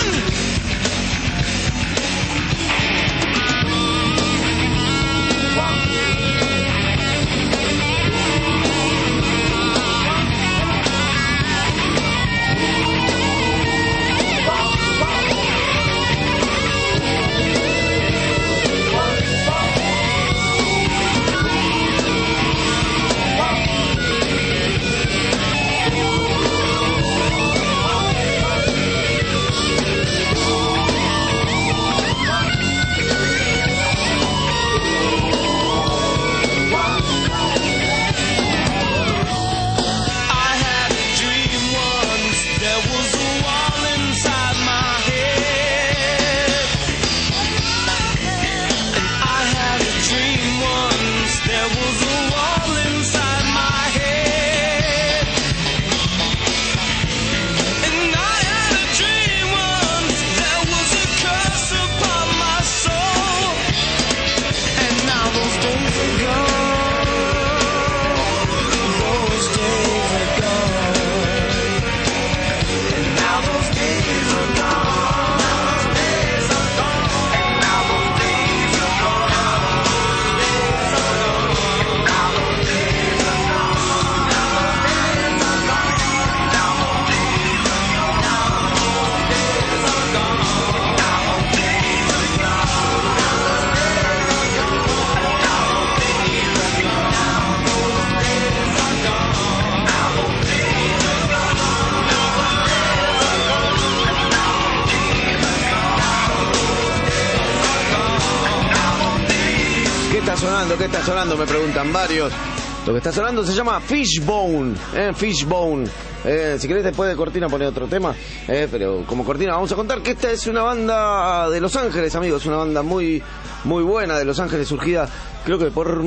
¿Qué está sonando? Me preguntan varios. Lo que está sonando se llama Fishbone, Fishbone. Si querés después de cortina poner otro tema, pero como cortina vamos a contar que esta es una banda de Los Ángeles, amigos, una banda muy buena de Los Ángeles, surgida creo que por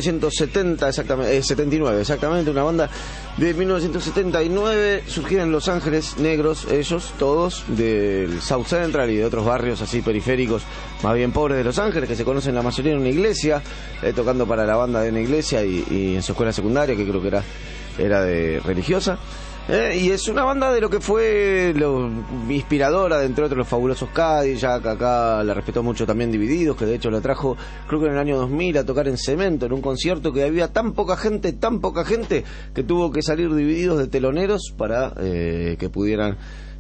1970 exactamente, 79 exactamente, una banda de 1979 surgida en Los Ángeles, negros ellos todos, del South Central y de otros barrios así periféricos más bien pobres de Los Ángeles, que se conocen la mayoría en una iglesia, tocando para la banda de una iglesia y en su escuela secundaria, que creo que era de religiosa. Y es una banda de lo que fue lo inspiradora de, entre otros, los Fabulosos Cadillacs. Acá la respetó mucho también Divididos, que de hecho la trajo creo que en el año 2000 a tocar en Cemento, en un concierto que había tan poca gente que tuvo que salir Divididos de teloneros para que pudieran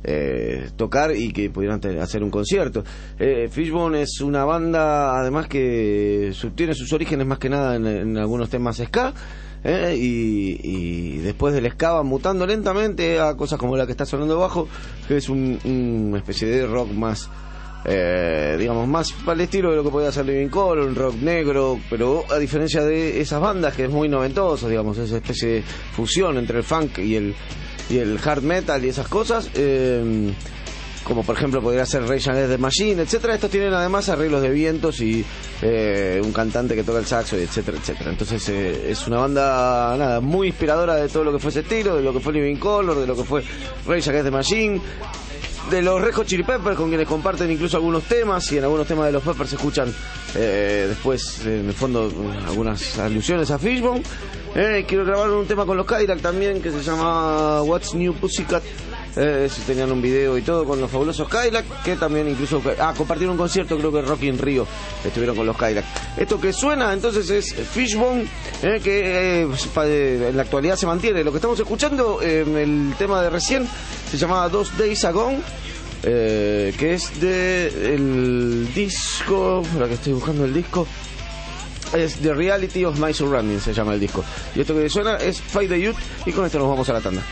tocar y que pudieran hacer un concierto. Fishbone es una banda además que tiene sus orígenes más que nada en algunos temas ska. Y después del ska va mutando lentamente a cosas como la que está sonando abajo, que es una especie de rock más digamos más para el estilo de lo que podía hacer Living Colour, un rock negro, pero a diferencia de esas bandas que es muy noventoso, digamos, esa especie de fusión entre el funk y el hard metal y esas cosas. como por ejemplo podría ser Rage Against the Machine, etcétera. Estos tienen además arreglos de vientos y un cantante que toca el saxo, y etcétera, etcétera. Entonces es una banda muy inspiradora de todo lo que fue ese estilo, de lo que fue Living Colour, de lo que fue Rage Against the Machine, de los Red Hot Chili Peppers, con quienes comparten incluso algunos temas, y en algunos temas de los Peppers se escuchan después en el fondo algunas alusiones a Fishbone. Quiero grabar un tema con los Cadillac también que se llama What's New Pussycat. Tenían un video y todo con los fabulosos Cadillac, que también incluso compartieron un concierto, creo que Rocky in Rio estuvieron con los Cadillac. Esto que suena entonces es Fishbone, que en la actualidad se mantiene. Lo que estamos escuchando, el tema de recién, se llamaba 2 Days Ago, que es del disco, ahora que estoy buscando el disco, es The Reality of My Surroundings, se llama el disco. Y esto que suena es Fight the Youth, y con esto nos vamos a la tanda.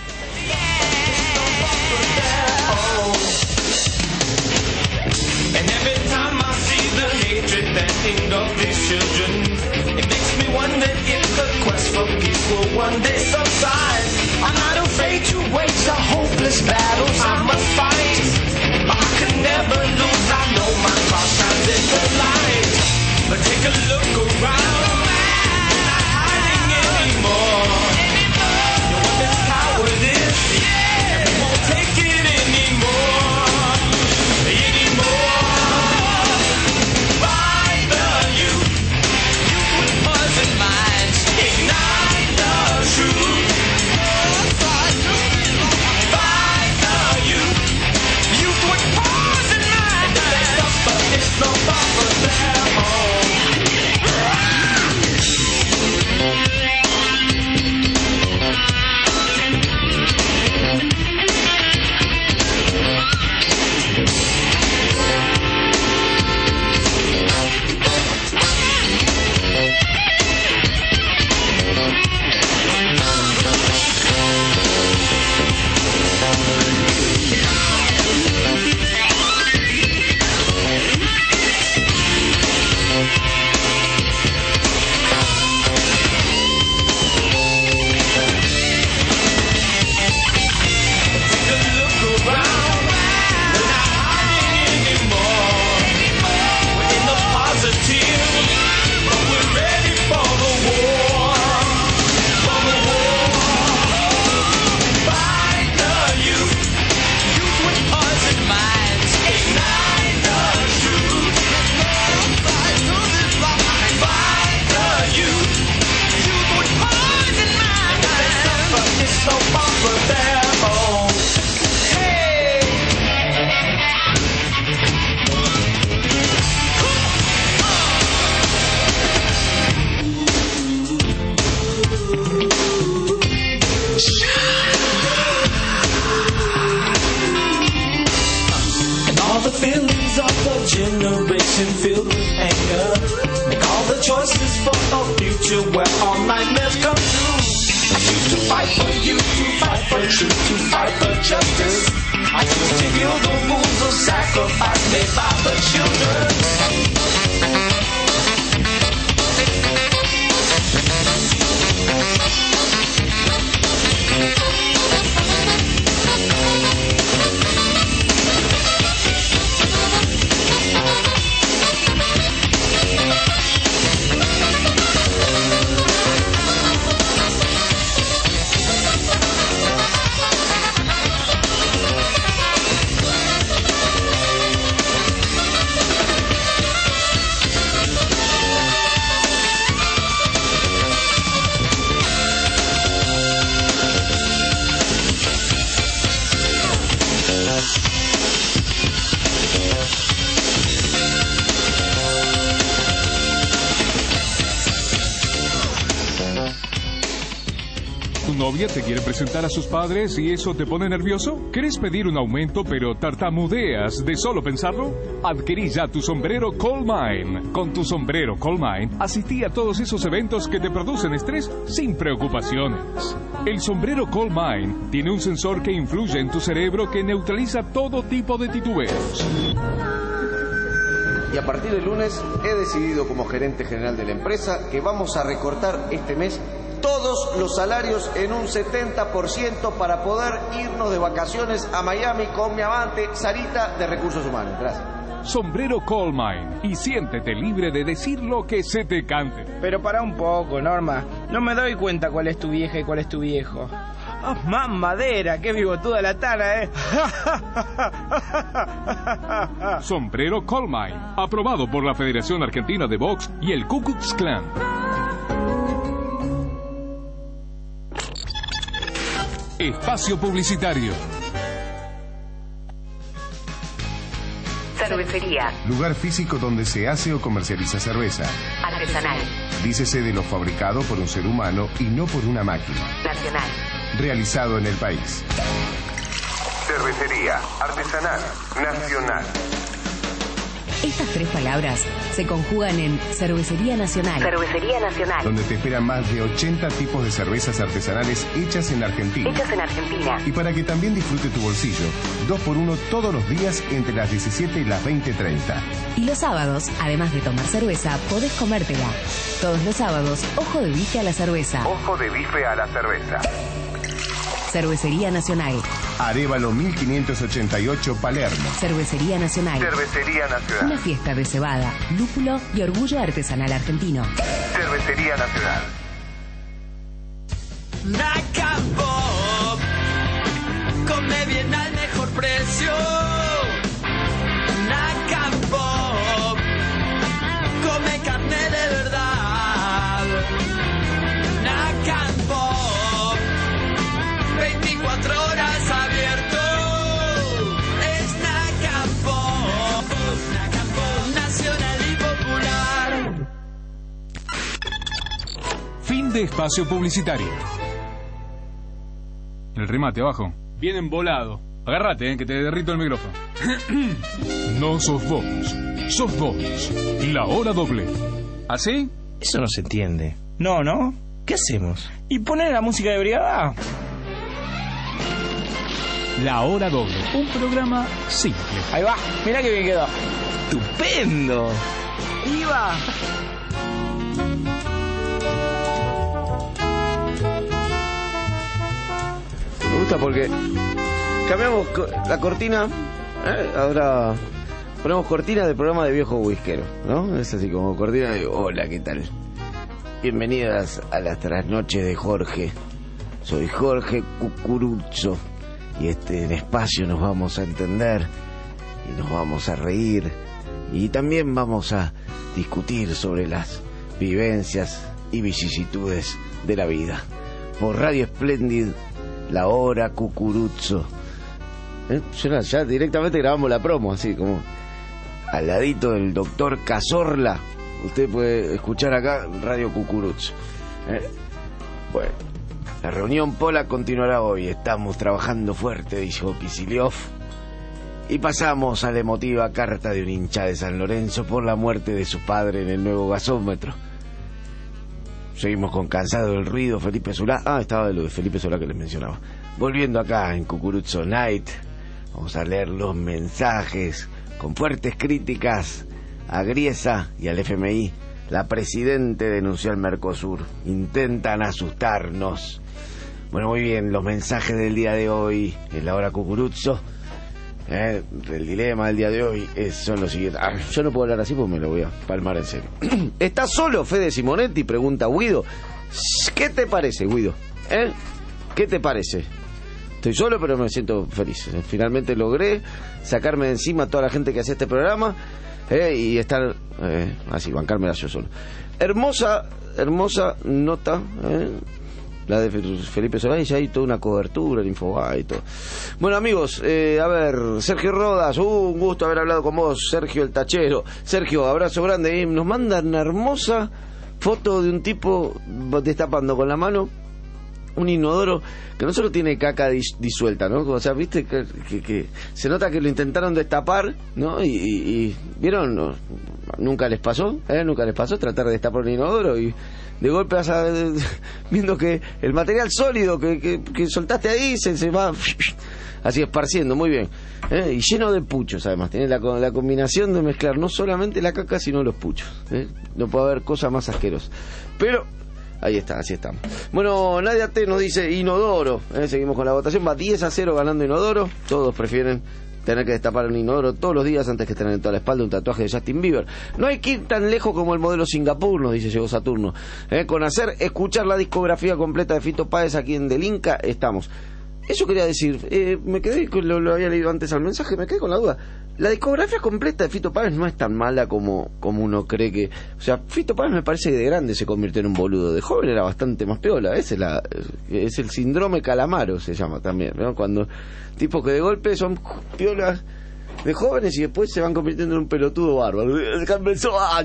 Of these children, it makes me wonder if the quest for peace will one day subside. I'm not afraid to wage the hopeless battles I must fight. I can never lose, I know my cross shines in the light. But take a look around, we're not hiding anymore. No weapon's cowardice, and we won't take it anymore. Generation filled with anger. Make all the choices for a future where all nightmares come true. I choose to fight for you, to fight for truth, to fight for justice. I choose to heal the wounds of sacrifice made by the children. ¿Novia te quiere presentar a sus padres y eso te pone nervioso? ¿Quieres pedir un aumento pero tartamudeas de solo pensarlo? Adquirí ya tu sombrero Coal Mine. Con tu sombrero Coal Mine asistí a todos esos eventos que te producen estrés sin preocupaciones. El sombrero Coal Mine tiene un sensor que influye en tu cerebro que neutraliza todo tipo de titubeos. Y a partir del lunes he decidido como gerente general de la empresa que vamos a recortar este mes todos los salarios en un 70% para poder irnos de vacaciones a Miami con mi amante Sarita de Recursos Humanos. Gracias. Sombrero Coal Mine y siéntete libre de decir lo que se te cante. Pero para un poco, Norma. No me doy cuenta cuál es tu vieja y cuál es tu viejo. ¡Oh, mamadera! ¡Qué bigotuda la tana, Sombrero Coal Mine, aprobado por la Federación Argentina de Box y el Ku Klux Klan. Espacio publicitario. Cervecería. Lugar físico donde se hace o comercializa cerveza. Artesanal. Dícese de lo fabricado por un ser humano y no por una máquina. Nacional. Realizado en el país. Cervecería. Artesanal. Nacional. Estas tres palabras se conjugan en Cervecería Nacional. Cervecería Nacional. Donde te esperan más de 80 tipos de cervezas artesanales hechas en Argentina. Hechas en Argentina. Y para que también disfrute tu bolsillo, 2x1 todos los días entre las 17 y las 20:30. Y los sábados, además de tomar cerveza, podés comértela. Todos los sábados, ojo de bife a la cerveza. Ojo de bife a la cerveza. Cervecería Nacional. Arévalo 1588 Palermo. Cervecería Nacional. Cervecería Nacional. Una fiesta de cebada, lúpulo y orgullo artesanal argentino. Cervecería Nacional. Naca Pop, come bien al mejor precio. Naca Pop, come carne de verdad. Naca Pop, 24 horas abierto. Es Naca Pop, nacional y popular. Fin de espacio publicitario. El remate abajo. Bien embolado. Agárrate, que te derrito el micrófono. No sos vos. Sos vos. La hora doble. ¿Así? Eso no se entiende. No, ¿no? ¿Qué hacemos? ¿Y poner la música de brigada? La hora doble. Un programa simple. Ahí va. Mirá que bien quedó. ¡Estupendo! ¡Iba! Me gusta porque cambiamos la cortina, ahora ponemos cortina del programa de Viejo Whiskero, ¿no? Es así como cortina de hola, ¿qué tal? Bienvenidas a las trasnoches de Jorge. Soy Jorge Cucuruzzo y en espacio nos vamos a entender y nos vamos a reír y también vamos a discutir sobre las vivencias y vicisitudes de la vida. Por Radio Splendid, La Hora Cucuruzzo. Ya directamente grabamos la promo, así como al ladito del doctor Cazorla. Usted puede escuchar acá Radio Cucuruzzo. Bueno, la reunión Pola continuará hoy. Estamos trabajando fuerte, dijo Kicillof. Y pasamos a la emotiva carta de un hincha de San Lorenzo por la muerte de su padre en el nuevo gasómetro. Seguimos con Cansado del Ruido, Felipe Solá. Estaba de lo de Felipe Solá que les mencionaba. Volviendo acá en Cucuruzzo Night, vamos a leer los mensajes con fuertes críticas a Griesa y al FMI. La Presidente denunció al Mercosur. Intentan asustarnos. Bueno, muy bien, los mensajes del día de hoy en La Hora Cucuruzzo. El dilema del día de hoy son los siguientes. Yo no puedo hablar así porque me lo voy a palmar en serio. ¿Estás solo, Fede Simonetti? Pregunta Guido. ¿Qué te parece, Guido? ¿Qué te parece? Estoy solo, pero me siento feliz. Finalmente logré sacarme de encima a toda la gente que hacía este programa y estar así, bancármela yo solo. Hermosa nota, la de Felipe Solá, y ya hay toda una cobertura en Infobae y todo. Bueno, amigos, a ver, Sergio Rodas, un gusto haber hablado con vos, Sergio el Tachero. Sergio, abrazo grande. Nos mandan una hermosa foto de un tipo destapando con la mano un inodoro que no solo tiene caca disuelta, ¿no? O sea, viste que se nota que lo intentaron destapar, ¿no? Y ¿vieron? No, nunca les pasó tratar de destapar un inodoro y de golpe vas viendo que el material sólido que soltaste ahí se va así esparciendo, muy bien, y lleno de puchos. Además tiene la combinación de mezclar no solamente la caca sino los puchos, no puede haber cosa más asquerosa. Pero Ahí está, así estamos. Bueno, Nadia T nos dice inodoro. Seguimos con la votación. Va 10-0 ganando inodoro. Todos prefieren tener que destapar un inodoro todos los días antes que tener en toda la espalda un tatuaje de Justin Bieber. No hay que ir tan lejos como el modelo Singapur, nos dice Llegó Saturno. Con escuchar la discografía completa de Fito Páez aquí en Del Inca, estamos. Eso quería decir, me quedé, lo había leído antes al mensaje, me quedé con la duda. La discografía completa de Fito Páez no es tan mala como uno cree que... O sea, Fito Páez me parece que de grande se convirtió en un boludo. De joven era bastante más piola. Es el síndrome Calamaro, se llama también, ¿no? Cuando tipos que de golpe son piolas de jóvenes y después se van convirtiendo en un pelotudo bárbaro. Empezó a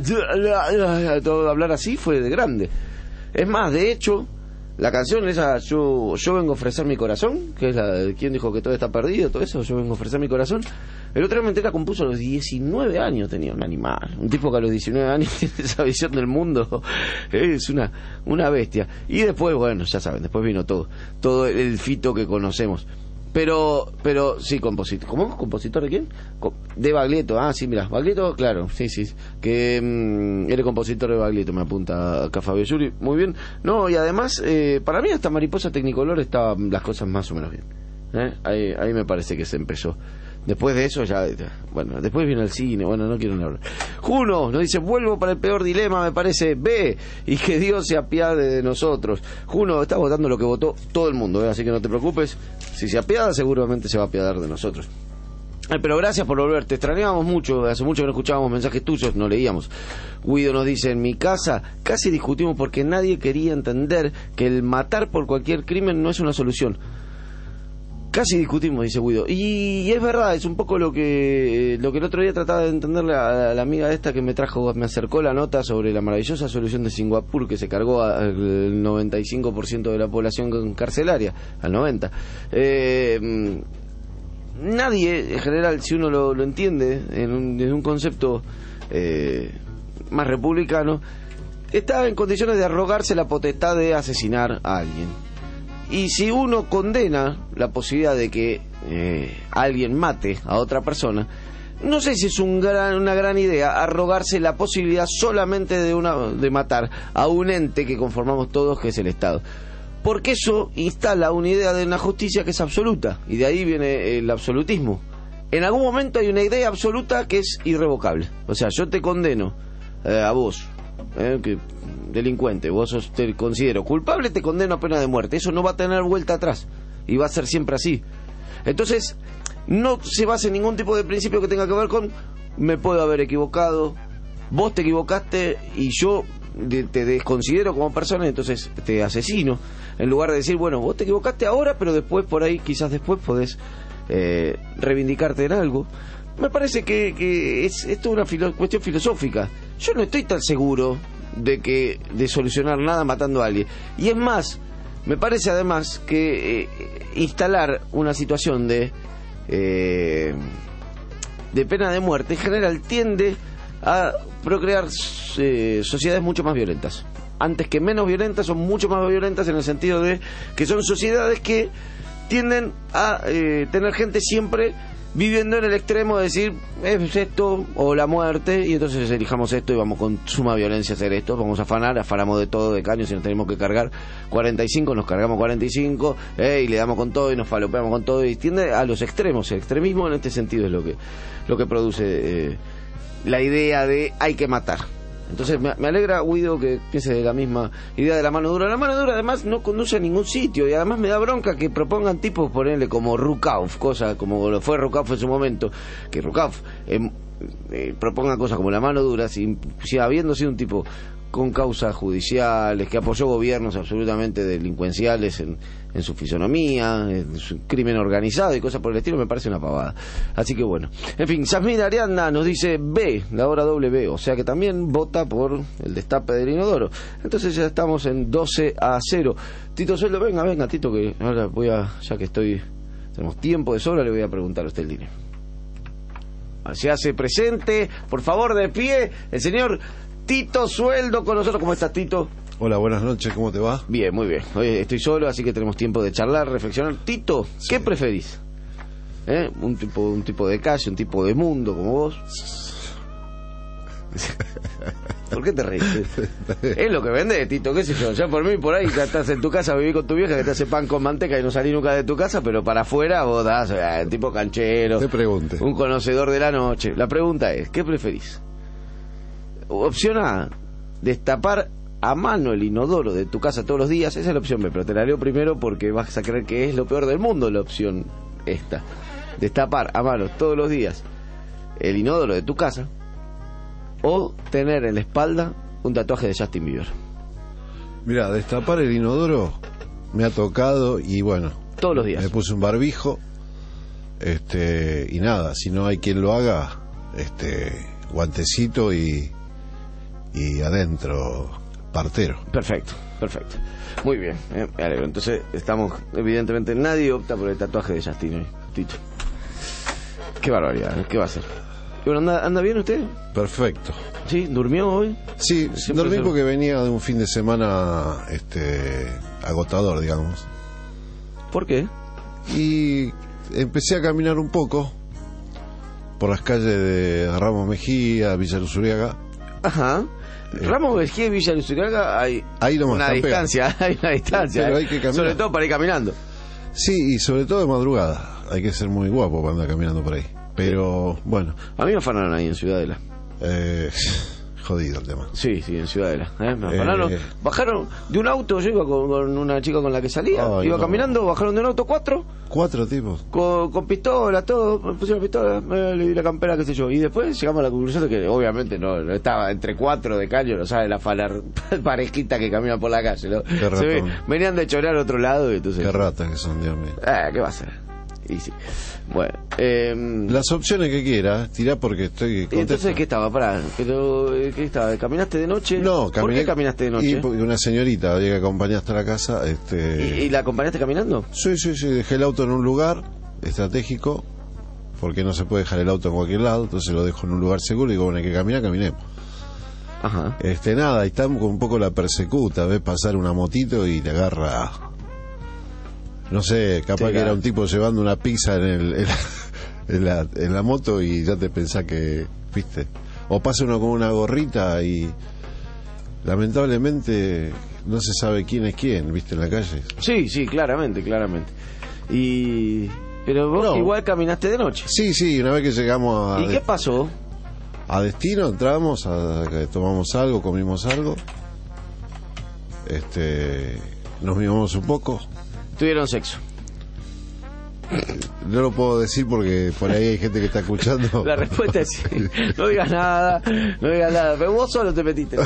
todo hablar así, fue de grande. Es más, de hecho... La canción esa, yo vengo a ofrecer mi corazón, que es la de quien dijo que todo está perdido, todo eso, yo vengo a ofrecer mi corazón. El otro día me enteré, la compuso a los 19 años, tenía un animal. Un tipo que a los 19 años tiene esa visión del mundo, es una bestia. Y después, bueno, ya saben, después vino todo el Fito que conocemos. Pero sí, compositor. ¿Cómo? ¿Compositor de quién? De Baglietto. Ah, sí, mira, Baglietto, claro, sí, que era compositor de Baglietto, me apunta acá Fabio Yuri. Muy bien. No, y además, para mí hasta Mariposa Tecnicolor estaban las cosas más o menos bien. Ahí me parece que se empezó. Después de eso bueno, después viene el cine, bueno, no quiero ni hablar. Juno nos dice, vuelvo para el peor dilema, me parece, B, y que Dios se apiade de nosotros. Juno, está votando lo que votó todo el mundo, así que no te preocupes, si se apiada seguramente se va a apiadar de nosotros. Pero gracias por volver, te extrañábamos mucho, hace mucho que no escuchábamos mensajes tuyos, no leíamos. Guido nos dice, en mi casa casi discutimos porque nadie quería entender que el matar por cualquier crimen no es una solución. Casi discutimos, dice Guido. Y es verdad, es un poco lo que el otro día trataba de entenderle a la amiga esta que me acercó la nota sobre la maravillosa solución de Singapur, que se cargó al 95% de la población carcelaria, al 90%. Nadie, en general, si uno lo entiende, desde un concepto más republicano, está en condiciones de arrogarse la potestad de asesinar a alguien. Y si uno condena la posibilidad de que alguien mate a otra persona, no sé si es una gran idea arrogarse la posibilidad solamente de matar a un ente que conformamos todos, que es el Estado. Porque eso instala una idea de una justicia que es absoluta, y de ahí viene el absolutismo. En algún momento hay una idea absoluta que es irrevocable. O sea, yo te condeno a vos, que delincuente, vos te considero culpable, te condeno a pena de muerte. Eso no va a tener vuelta atrás y va a ser siempre así. Entonces no se basa en ningún tipo de principio que tenga que ver con me puedo haber equivocado, vos te equivocaste y yo te desconsidero como persona, entonces te asesino, en lugar de decir, bueno, vos te equivocaste ahora, pero después por ahí, quizás después podés reivindicarte en algo. Me parece que es toda una cuestión filosófica. Yo no estoy tan seguro de solucionar nada matando a alguien. Y es más, me parece además que instalar una situación de pena de muerte en general tiende a procrear sociedades mucho más violentas. Antes que menos violentas, son mucho más violentas, en el sentido de que son sociedades que tienden a tener gente siempre viviendo en el extremo de decir es esto o la muerte, y entonces elijamos esto y vamos con suma violencia a hacer esto, vamos a afanamos de todo, de caños, si nos tenemos que cargar 45, nos cargamos 45 y le damos con todo y nos falopeamos con todo, y tiende a los extremos. El extremismo en este sentido es lo que produce la idea de hay que matar. Entonces me alegra, Guido, que piense de la misma idea de la mano dura. La mano dura además no conduce a ningún sitio, y además me da bronca que propongan tipos, ponerle como Rukauf, cosa como lo fue Rukauf en su momento, que Rukauf proponga cosas como la mano dura, si habiendo sido un tipo con causas judiciales, que apoyó gobiernos absolutamente delincuenciales en su fisonomía, en su crimen organizado y cosas por el estilo, me parece una pavada. Así que bueno, en fin, Yasmín Arianda nos dice B, la hora doble B, o sea que también vota por el destape del inodoro. Entonces ya estamos en 12-0. Tito Sueldo, venga Tito, que ahora ya que tenemos tiempo de sobra, le voy a preguntar a usted el dinero. Se hace presente, por favor, de pie, el señor Tito Sueldo con nosotros. ¿Cómo estás, Tito? Hola, buenas noches, ¿cómo te va? Bien, muy bien. Hoy estoy solo, así que tenemos tiempo de charlar, reflexionar. Tito, ¿qué preferís? Un tipo de calle, un tipo de mundo como vos. ¿Por qué te ríes? Es lo que vende, Tito, qué sé yo. Ya por mí, por ahí, ya estás en tu casa, vivís con tu vieja que te hace pan con manteca y no salís nunca de tu casa, pero para afuera vos das tipo canchero. Te pregunte. Un conocedor de la noche. La pregunta es, ¿qué preferís? Opción A, destapar a mano el inodoro de tu casa todos los días. Esa es la opción B, pero te la leo primero porque vas a creer que es lo peor del mundo la opción esta. Destapar a mano todos los días el inodoro de tu casa o tener en la espalda un tatuaje de Justin Bieber. Mira, destapar el inodoro me ha tocado y bueno, todos los días me puse un barbijo y nada, si no hay quien lo haga, guantecito y adentro partero. Perfecto. Muy bien, me alegro. Entonces estamos, evidentemente nadie opta por el tatuaje de Justin, Tito. Qué barbaridad, ¿qué va a hacer? Bueno, ¿anda bien usted? Perfecto. ¿Sí? ¿Durmió hoy? Sí, dormí porque venía de un fin de semana agotador, digamos. ¿Por qué? Y empecé a caminar un poco por las calles de Ramos Mejía, Villa Luzuriaga. Ajá. Ramos Mejía y Villa Luzuriaga hay una distancia, pero hay que caminar. Sobre todo para ir caminando. Sí, y sobre todo de madrugada. Hay que ser muy guapo para andar caminando por ahí. Pero, bueno. A mí me afanaron ahí en Ciudadela. Jodido el tema. Sí, en Ciudadela. Me afanaron. Bajaron de un auto, yo iba con una chica con la que salía. Iba caminando, bajaron de un auto 4 tipos. Con pistola, todo. Me pusieron pistola, le di la campera, qué sé yo. Y después llegamos a la conclusión de que obviamente no estaba entre 4 de caño, no sabe la parejita que camina por la calle, ¿no? Venían de chorear a otro lado y entonces. Qué ratas que son, Dios mío. ¿Qué va a ser? Y sí. Bueno, las opciones que quiera, tirá porque estoy contento. ¿Y entonces qué estaba? ¿Qué estaba? ¿Caminaste de noche? No, ¿Por qué caminaste de noche? Y una señorita había que acompañar hasta la casa. ¿Y la acompañaste caminando? Sí, dejé el auto en un lugar estratégico, porque no se puede dejar el auto en cualquier lado, entonces lo dejo en un lugar seguro y digo, bueno, hay que caminar, caminemos. Ajá. Nada, y estamos con un poco la persecuta, ves pasar una motito y te agarra. No sé, capaz que era un tipo llevando una pizza en la moto y ya te pensás que, viste, o pasa uno con una gorrita y lamentablemente no se sabe quién es quién, viste, en la calle. Sí, claramente. Pero vos igual caminaste de noche. Sí, una vez que llegamos ¿Y qué pasó? A destino, entramos, tomamos algo, comimos algo, nos mimamos un poco. ¿Tuvieron sexo? No lo puedo decir porque por ahí hay gente que está escuchando. La respuesta es sí. No digas nada. Pero vos solo te metiste.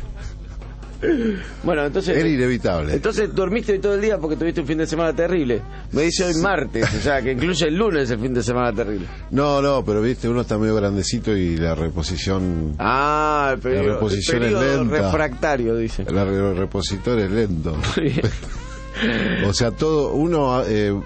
Bueno, entonces... Era inevitable. Entonces dormiste todo el día porque tuviste un fin de semana terrible. Me dice hoy martes, o sea, que incluye el lunes el fin de semana terrible. No, pero viste, uno está medio grandecito y la reposición... el periodo es lenta. Refractario, dice. El repositor es lento. O sea, todo uno,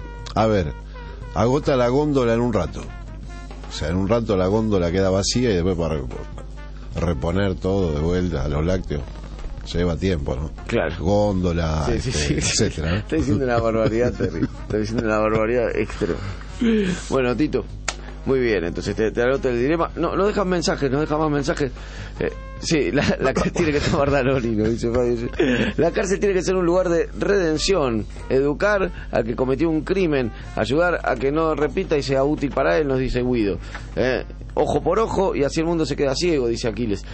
agota la góndola en un rato. O sea, en un rato la góndola queda vacía y después para reponer todo de vuelta a los lácteos lleva tiempo, ¿no? Claro. Góndola, etcétera, ¿no? Estoy diciendo una barbaridad terrible. Estoy diciendo una barbaridad extrema. Bueno, Tito, muy bien, entonces te anoto el dilema. No dejan mensajes, no dejan más mensajes. Sí, la cárcel tiene que tomar Danonino, dice Fabio. La cárcel tiene que ser un lugar de redención, educar al que cometió un crimen, ayudar a que no repita y sea útil para él, nos dice Guido. Ojo por ojo y así el mundo se queda ciego, dice Aquiles.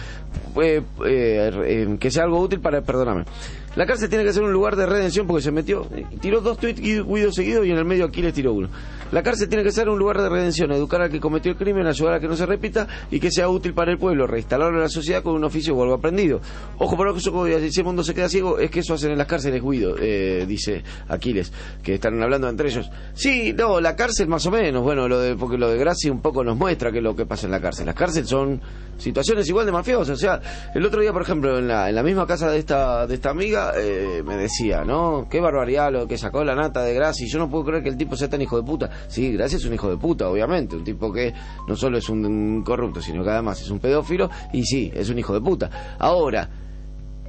Que sea algo útil para... Perdóname. La cárcel tiene que ser un lugar de redención porque se metió... Tiró 2 tweets Guido seguidos y en el medio Aquiles tiró 1. La cárcel tiene que ser un lugar de redención, educar al que cometió el crimen, ayudar a que no se repita y que sea útil para el pueblo, reinstalarlo en la sociedad con un oficio o algo aprendido. Ojo por ojo, y así el mundo se queda ciego, es que eso hacen en las cárceles, Guido, dice Aquiles, que están hablando entre ellos. Sí, no, la cárcel más o menos, bueno, porque lo de Graci un poco nos muestra qué es lo que pasa en la cárcel. Las cárceles son situaciones igual de mafiosas, o sea, el otro día, por ejemplo, en la misma casa de esta amiga, me decía, ¿no? Qué barbaridad lo que sacó la nata de Graci, yo no puedo creer que el tipo sea tan hijo de puta. Sí, Graci es un hijo de puta, obviamente, un tipo que no solo es un corrupto, sino que además es un pedófilo, y sí, es un hijo de puta. Ahora,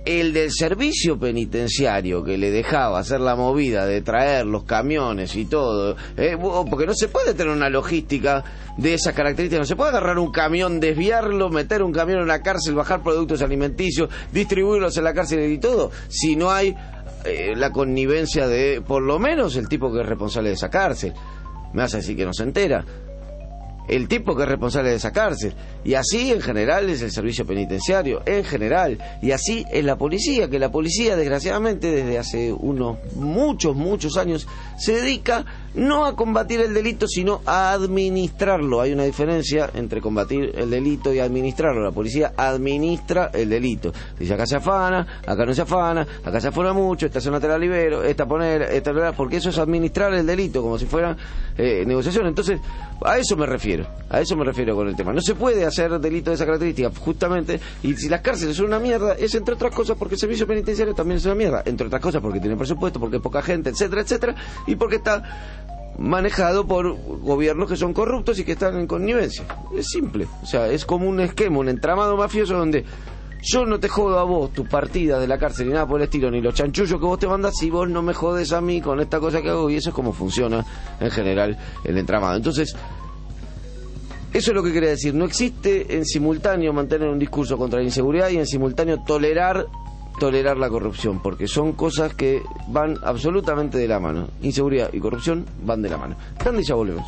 el del servicio penitenciario que le dejaba hacer la movida de traer los camiones y todo, porque no se puede tener una logística de esas características, no se puede agarrar un camión, desviarlo, meter un camión en una cárcel, bajar productos alimenticios, distribuirlos en la cárcel y todo, si no hay la connivencia de, por lo menos, el tipo que es responsable de esa cárcel. Me vas a decir que no se entera. El tipo que es responsable de esa cárcel. Y así en general es el servicio penitenciario, en general. Y así es la policía, que la policía desgraciadamente desde hace unos muchos años se dedica no a combatir el delito, sino a administrarlo. Hay una diferencia entre combatir el delito y administrarlo. La policía administra el delito. Dice, acá se afana, acá no se afana, acá se afana mucho, esta zona te la libero, esta poner, esta, porque eso es administrar el delito, como si fuera negociación. Entonces, a eso me refiero con el tema. No se puede hacer delito de esa característica, justamente, y si las cárceles son una mierda, es entre otras cosas porque el servicio penitenciario también es una mierda, entre otras cosas porque tiene presupuesto, porque hay poca gente, etcétera, etcétera, y porque está manejado por gobiernos que son corruptos y que están en connivencia. Es simple, o sea, es como un esquema, un entramado mafioso donde yo no te jodo a vos tu partida de la cárcel ni nada por el estilo, ni los chanchullos que vos te mandas, si vos no me jodes a mí con esta cosa que hago, y eso es como funciona en general el entramado. Entonces, eso es lo que quería decir. No existe en simultáneo mantener un discurso contra la inseguridad y en simultáneo tolerar la corrupción, porque son cosas que van absolutamente de la mano. Inseguridad y corrupción van de la mano. Candy, ya volvemos.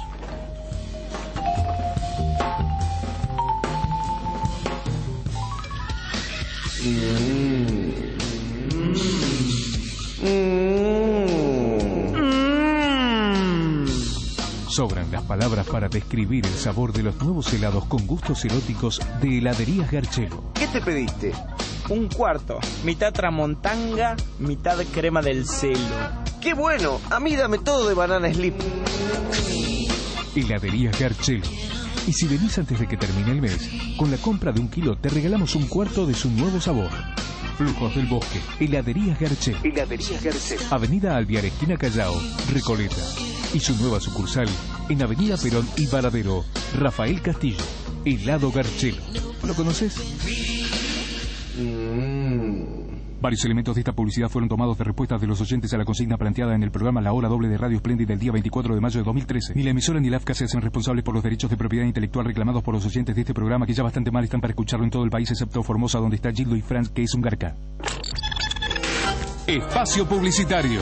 Sobran las palabras para describir el sabor de los nuevos helados con gustos eróticos de Heladerías Garchelo. ¿Qué te pediste? Un cuarto, mitad tramontanga, mitad crema del celo. ¡Qué bueno! A mí dame todo de banana slip. Heladerías Garchelo. Y si venís antes de que termine el mes, con la compra de 1 kilo te regalamos un cuarto de su nuevo sabor. Flujos del Bosque, Heladerías Garchelo. Heladerías Garchelo. Avenida Alvear, esquina Callao, Recoleta. Y su nueva sucursal en Avenida Perón y Varadero, Rafael Castillo, Helado Garchelo. ¿Lo conoces? Varios elementos de esta publicidad fueron tomados de respuestas de los oyentes a la consigna planteada en el programa La Hora Doble de Radio Splendid del día 24 de mayo de 2013. Ni la emisora ni la AFCA se hacen responsables por los derechos de propiedad intelectual reclamados por los oyentes de este programa, que ya bastante mal están para escucharlo en todo el país, excepto Formosa, donde está Gildo y Franz, que es un garca. Espacio publicitario.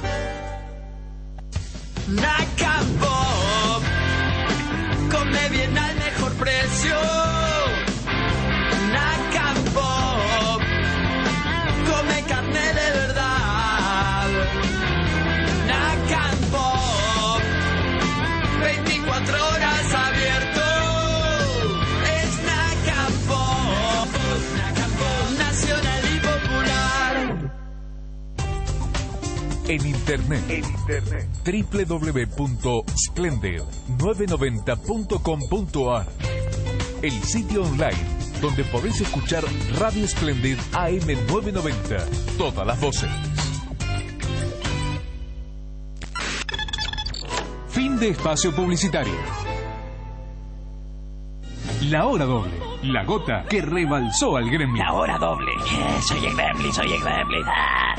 Naca Bob, come bien al mejor precio. Naca Bob, come carne de verdad. Naca Bob, 24 horas abierto. Es Naca Bob, nacional y popular. En internet. www.splendid990.com.ar, el sitio online donde podés escuchar Radio Splendid AM990, todas las voces. Fin de espacio publicitario. La Hora Doble, la gota que rebalsó al gremlin. La Hora Doble. Soy el gremlin. ¡Ah!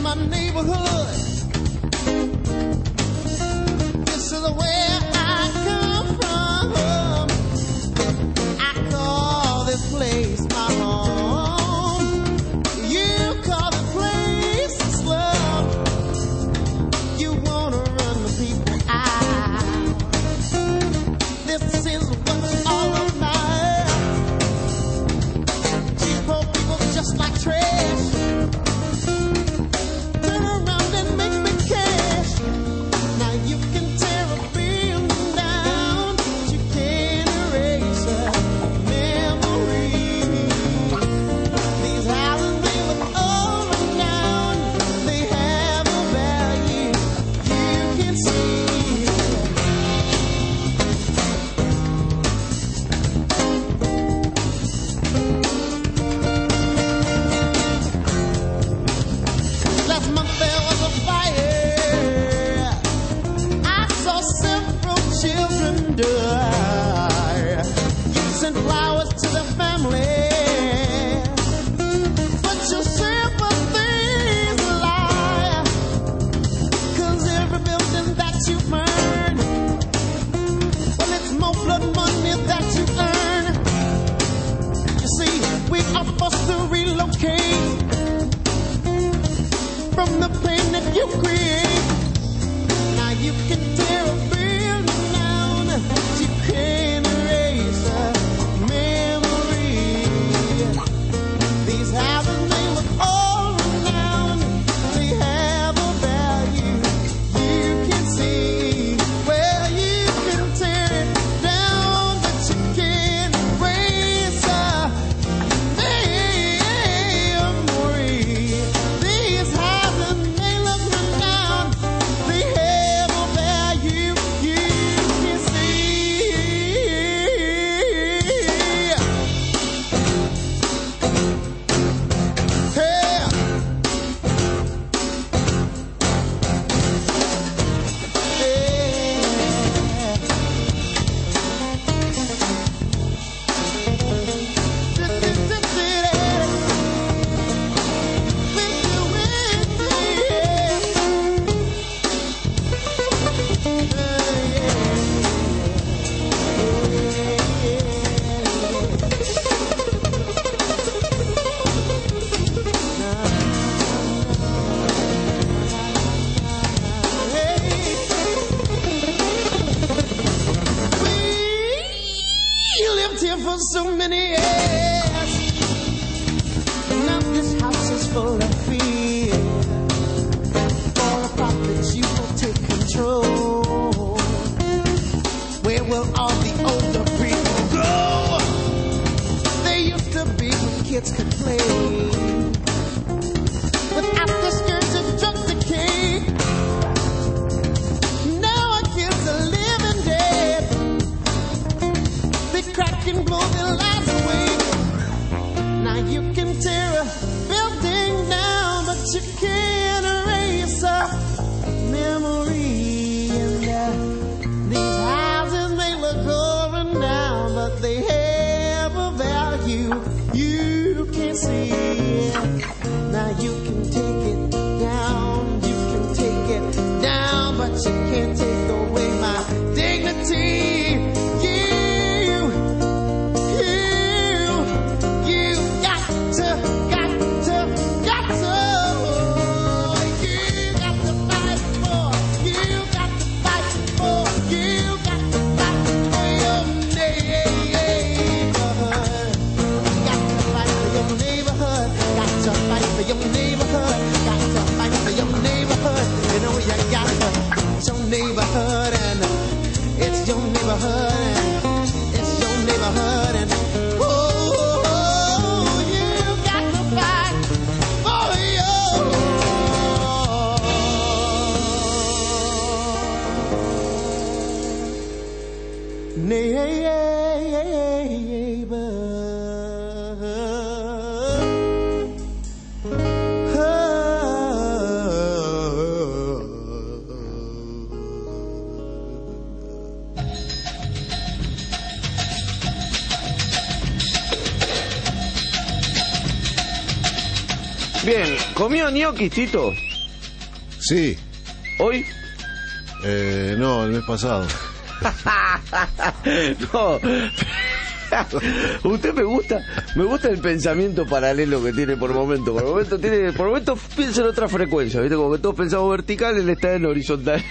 my neighborhood. This is where I come from. I call this place my home. You call the place slum. You wanna run the people out. This is what's all about. Treat poor people just like trash. Turn around and make me cash. Now you can tear a building down, but you can't erase a memory. These houses, they look old and down. They have a value you can see. Last month there was a fire. I saw several children die. You sent flowers to the family, but your sympathy's a lie. 'Cause every building that you burn, well, it's more blood money that you earn. You see, we are forced to relocate from the pain that you create. Now you can tear a building down, but you can't erase a memory. These houses, they look old and down. They have a value you can see. Well, you can tear it down, but you can't erase a memory. These houses, they look down. They have a value you can see. Hey. We lived here for so many years. Now this house is full of fear. For a profit you will take control. Where will all the older people go? They used to be when kids could play without the scourge of drug decay. Now our kids are living dead. They crack and blow their lives away. Now you can tear a building down, but you can't erase a memory. And these houses, they look old and down, but they have a value you can see. Now you can take it down, you can take it down, but you can't take away my dignity. You got to, got to, got to. You got to fight for, you got to fight for, you got to fight for your neighborhood. Got to fight for your neighborhood. Got to fight for your neighborhood. Got to fight for your neighborhood. You know you got to. It's your neighborhood and it's your neighborhood and it's your neighborhood and you got to fight for your Bien, ¿comió ñoquis, Tito? Sí. ¿Hoy? No, el mes pasado. No. Usted me gusta el pensamiento paralelo que tiene por momento. Por momento piensa en otra frecuencia, ¿viste? Como que todos pensamos vertical, él está en horizontal.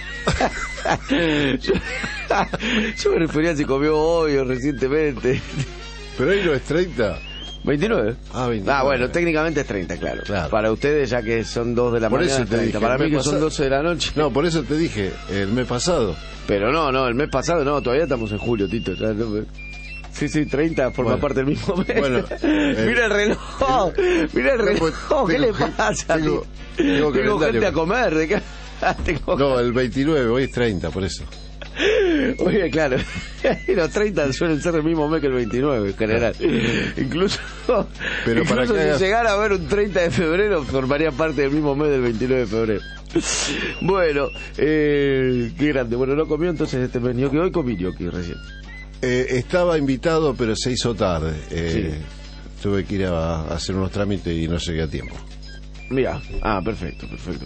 Yo me refería a si comió hoy o recientemente. Pero ahí no es 30. 29. Ah, 29. Bueno, técnicamente es 30, claro. Para ustedes, ya que son 2 de la por mañana, eso te 30. dije, Para mí que son 12 de la noche. No, por eso te dije, el mes pasado. Pero no, el mes pasado no, todavía estamos en julio, Tito. Ya no. Sí, 30 forma parte del mismo mes. Bueno, mira el reloj, ¿qué le pasa? Tengo gente a comer, ¿de qué? No, el 29, hoy es 30, por eso. Oye, claro, los 30 suelen ser el mismo mes que el 29 en general. Incluso para si llegara a haber un 30 de febrero, formaría parte del mismo mes del 29 de febrero. Bueno, qué grande. Bueno, no comió entonces este mes gnocchi. Hoy comí gnocchi recién. Estaba invitado, pero se hizo tarde. Tuve que ir a hacer unos trámites y no llegué a tiempo. Mira, perfecto.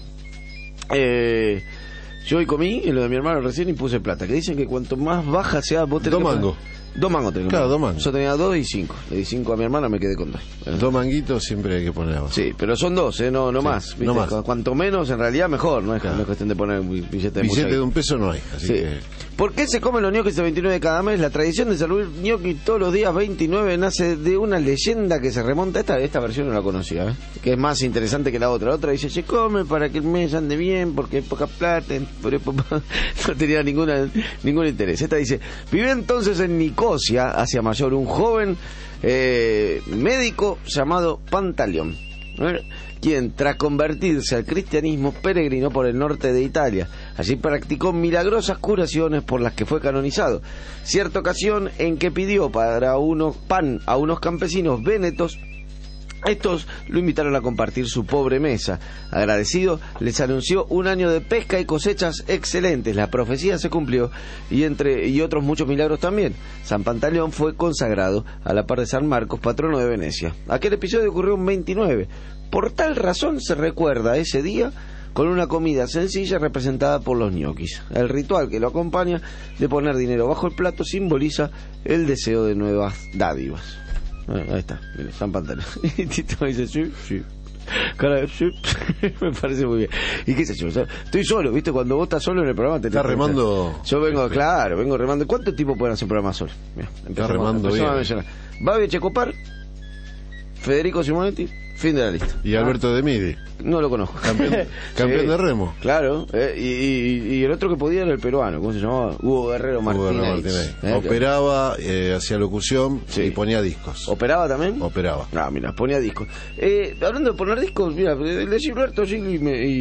Yo hoy comí en lo de mi hermano recién y puse plata. Que dicen que cuanto más baja sea, vos tenés 2 mangos. 2 mangos tenés. Claro, 2 mangos. Yo tenía 2 y 5. Le di 5 a mi hermana, me quedé con 2. 2 manguitos siempre hay que poner abajo. Sí, pero son 2, no sí, más. ¿Viste? No más. Cuanto menos, en realidad, mejor. No es cuestión de poner billete de un peso no hay. Así que... ¿Por qué se comen los ñoquis el 29 de cada mes? La tradición de servir ñoquis todos los días 29 nace de una leyenda que se remonta. Esta versión no la conocía, que es más interesante que la otra. La otra dice, se come para que el mes ande bien, porque hay poca plata. No tenía ningún interés. Esta dice, vive entonces en Nicosia, Asia Mayor, un joven médico llamado Pantaleón, quien tras convertirse al cristianismo peregrinó por el norte de Italia. Allí practicó milagrosas curaciones por las que fue canonizado. Cierta ocasión en que pidió pan a unos campesinos vénetos, estos lo invitaron a compartir su pobre mesa. Agradecido, les anunció un año de pesca y cosechas excelentes. La profecía se cumplió y otros muchos milagros también. San Pantaleón fue consagrado a la par de San Marcos, patrono de Venecia. Aquel episodio ocurrió en 29. Por tal razón se recuerda ese día con una comida sencilla representada por los ñoquis. El ritual que lo acompaña de poner dinero bajo el plato simboliza el deseo de nuevas dádivas. Ahí está, mire, San Pantaleón. Y Tito dice, sí. Cara de sí. Me parece muy bien. ¿Y qué sé yo? Estoy solo, ¿viste? Cuando vos estás solo en el programa te estás remando. Yo vengo remando. ¿Cuántos tipos pueden hacer programas solos? Estás remando bien. Babi Checopar, Federico Simonetti, fin de la lista. Y Alberto de Midi. No lo conozco. Campeón de remo. Claro. Y el otro que podía era el peruano. ¿Cómo se llamaba? Hugo Guerrero Martínez. Operaba, hacía locución y ponía discos. ¿Operaba también? Operaba. Mira, ponía discos. Hablando de poner discos, mira, el de Gilberto Gil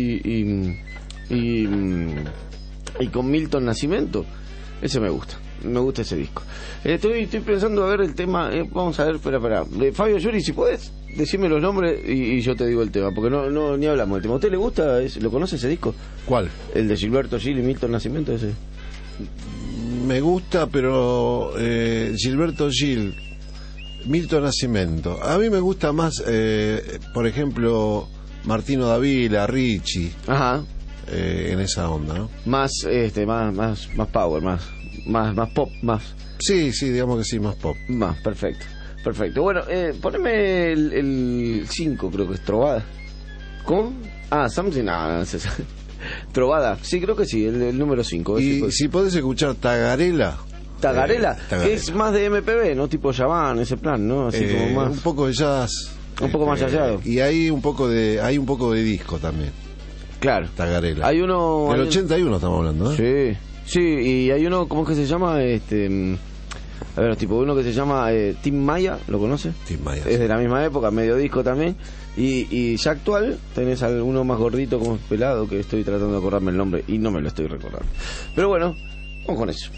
y con Milton Nascimento, ese me gusta. Me gusta ese disco. Estoy pensando a ver el tema. Vamos a ver, espera. Fabio Yuri, si podés, decime los nombres y yo te digo el tema, porque no ni hablamos del tema. ¿A usted le gusta? ¿Lo conoce ese disco? ¿Cuál? El de Gilberto Gil y Milton Nascimento, ese. Me gusta, pero Gilberto Gil, Milton Nascimento. A mí me gusta más, por ejemplo, Martino Davila, Richie. Ajá. En esa onda, ¿no? Más power, más pop, más. Sí, digamos que sí, más pop. Más, perfecto. Bueno, poneme el 5, creo que es Trovada. ¿Cómo? Something, no es Trovada, sí, creo que sí, el número 5. Y si podés escuchar Tagarela. Tagarela, que es más de MPB, ¿no? Tipo Yaván, ese plan, ¿no? Así como más. Un poco de jazz. Un poco más hallado. Y hay un poco de disco también. Claro. Tagarela. Hay uno. Del 81 estamos hablando, ¿eh? Sí, y hay uno, ¿cómo es que se llama? A ver, tipo uno que se llama Tim Maya, ¿lo conoce? Tim Maya. Es de la misma época, medio disco también. Y ya actual, tenés alguno más gordito, como pelado, que estoy tratando de acordarme el nombre y no me lo estoy recordando. Pero bueno, vamos con eso.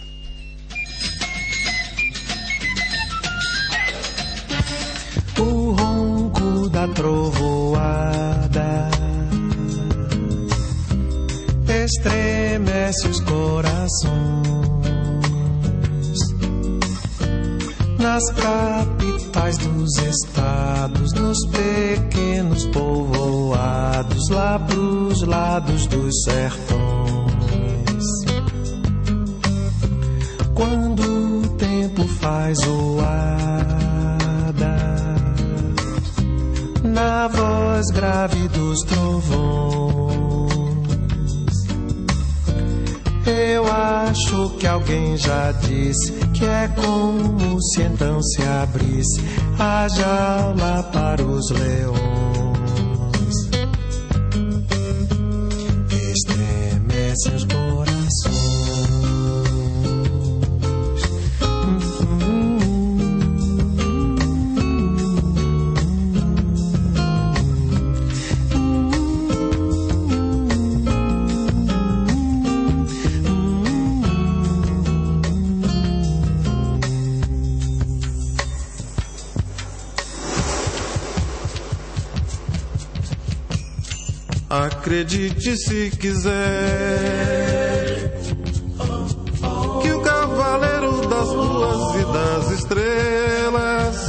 O ronco da trovoada estremece os corações nas capitais capitais dos estados, nos pequenos povoados, lá pros lados dos sertões. Quando o tempo faz zoada, na voz grave dos trovões, eu acho que alguém já disse que é como se então se abrisse a jaula para os leões. Estremecem os corações. Acredite se quiser que o cavaleiro das luas e das estrelas